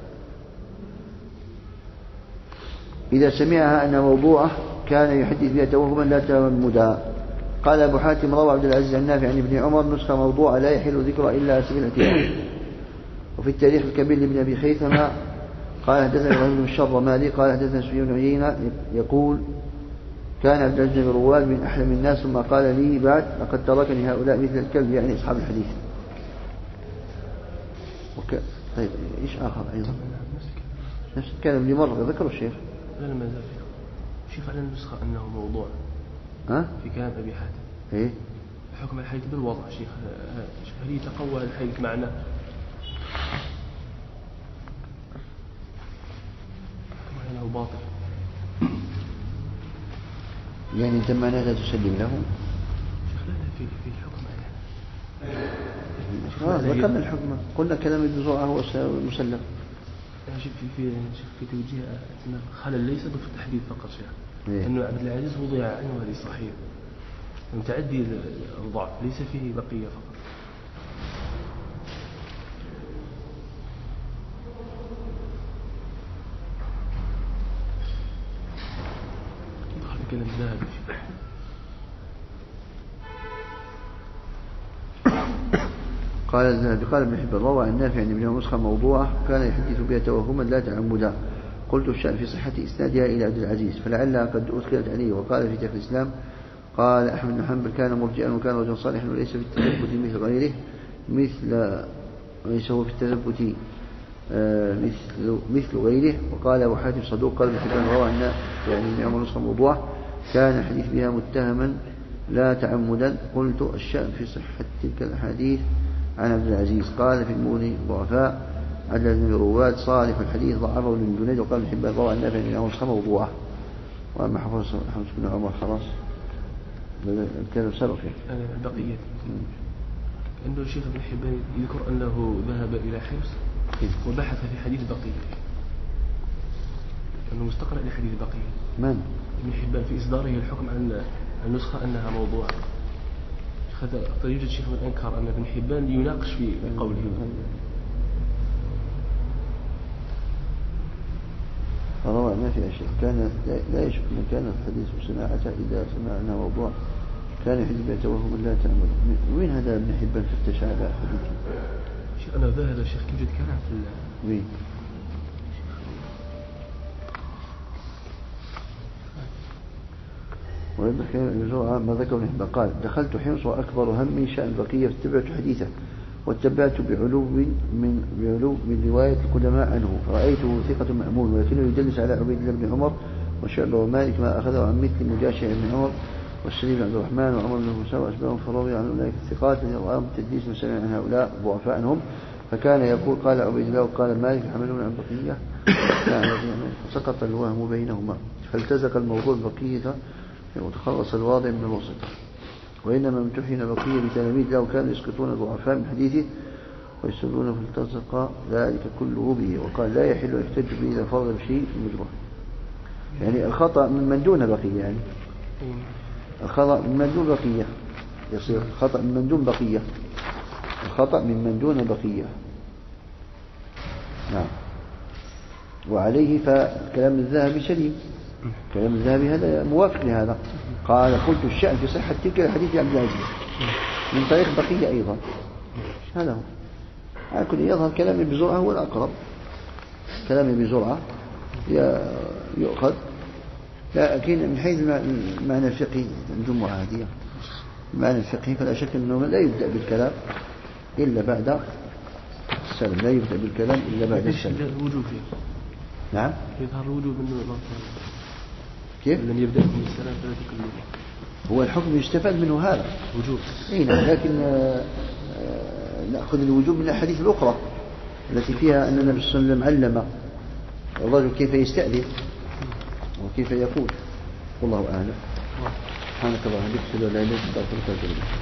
إذا سمعها أن موضوعه كان يحدث بها توهما لا تمدا. قال أبو حاتم روى عبد العزيز عن نافع عن ابن عمر نسخة موضوعة لا يحل ذكرها إلا سبيل الاعتبار. وفي التاريخ الكبير لابن أبي خيثمة قال حدثنا إبراهيم بن الشرمالي قال حدثنا سفيان بن عيينة يقول كان عبد العزيز بن رواد من أحلم الناس ثم قال لي بعد لقد تركني هؤلاء مثل الكلب يعني أصحاب الحديث. وك... طيب إيش آخر أيضا نفس الكلام اللي مرة ذكره الشيخ. لا لا ما زال فيه شيخ على النسخة أنه موضوع ها في كلام أبي حاتم إيه حكم الحديث بالوضع شيخ هل يتقوى الحديث معناه أنه باطل يعني أنت معناه لا تسلم له شيخ لا لا في في الحكم آه ذكرنا الحكم قلنا كلام ابن زرعة هو مسلم في في في توجيه أن الخلل ليس في التحديث فقط شيخ إيه؟ أنه عبد العزيز وضع عنه هذه صحيح متعدي الضعف ليس فيه بقية فقط. هذا كلام ذهبي قال الذهبي قال ابن حبان روى عن نافع عن ابن عمر نسخة موضوعة كان يحدث بها توهما لا تعمدا. قلت الشأن في صحة إسنادها إلى عبد العزيز فلعلها قد أدخلت عليه. وقال في تاريخ الإسلام قال أحمد بن حنبل كان مرجئا وكان رجلا صالحا وليس في التثبت مثل غيره مثل ليس هو في التثبت مثل مثل غيره. وقال أبو حاتم صدوق قال ابن حبان روى عن يعني ابن عمر نسخة موضوعة كان الحديث بها متهما لا تعمدا. قلت الشأن في صحة تلك الأحاديث عن عبد العزيز قال في المغني ضعفاء عدل بن رواد صالح الحديث ضعفه ابن جنيد. وقال ابن حبان روى عن نافع انه نسخة موضوعة. واما حفظ حمص بن عمر خلاص الكلام سبق يعني البقية عنده الشيخ ابن حبان يذكر انه ذهب الى حمص وبحث في حديث بقية انه مستقرأ لحديث بقية. من؟ ابن حبان في اصداره الحكم عن النسخة انها موضوعة. هذا يوجد شيخ من أنكر أن ابن حبان يناقش في قوله. روى ما في شيء كان لا يشك من كان الحديث صناعته إذا سمع أنها موضوع كان يحدث بيتوهم لا تعمل. وين هذا ابن حبان فتش على حديثه؟ شيخ أنا ذهب الشيخ كم جد كلام في وين؟ ويذكر الزرعة ما ذكر ابن حبان قال دخلت حمص وأكبر همي شأن بقية فاتبعت حديثه واتبعت بعلو من بعلو من رواية القدماء عنه رأيته ثقة مأمون ولكنه يدلس على عبيد الله بن عمر وشعبة ومالك ما أخذه عن مثل مجاشع بن عمر والسليم بن عبد الرحمن وعمر بن موسى وأشباههم فروي عن أولئك الثقات الذين رأهم بالتدليس من سمع عن هؤلاء ضعفاء عنهم فكان يقول قال عبيد الله وقال مالك حملون عن بقية فسقط الوهم بينهما فالتزق الموضوع بقية وتخلص الواضع من الوسط. وإنما امتحن بقية بتلاميذ له كانوا يسقطون ضعفاء من حديثه ويسرون فالتزق ذلك كله به. وقال لا يحل أن يحتج به إذا فرض بشيء في المجروح يعني الخطأ من من دون بقية يعني الخطأ من من دون بقية يصير خطأ من من دون بقية الخطأ من من دون بقية. نعم. وعليه فكلام الذهبي سليم كلام الذهبي هذا موافق لهذا. قال قلت الشأن في صحة تلك الحديث عبد العزيز من طريق بقية أيضا هذا هو. على كل يظهر كلام ابن زرعة هو الأقرب. كلام ابن زرعة يؤخذ لكن من حيث المعنى الفقهي الجمعة هذه المعنى الفقهي فلا شك أنه لا يبدأ بالكلام إلا بعد السلام لا يبدأ بالكلام إلا بعد السلام. نعم يظهر الوجوب منه كيف؟ لم يبدأ من السلام فلا تكلم. هو الحكم يستفاد منه هذا وجوب. إيه نعم لكن نأخذ الوجوب من الأحاديث الأخرى التي فيها أن النبي صلى الله عليه وسلم علم الرجل كيف يستأذن وكيف يقول. والله أعلم. سبحانك اللهم وبحمدك أشهد أن لا إله إلا أنت أستغفرك وأتوب إليك.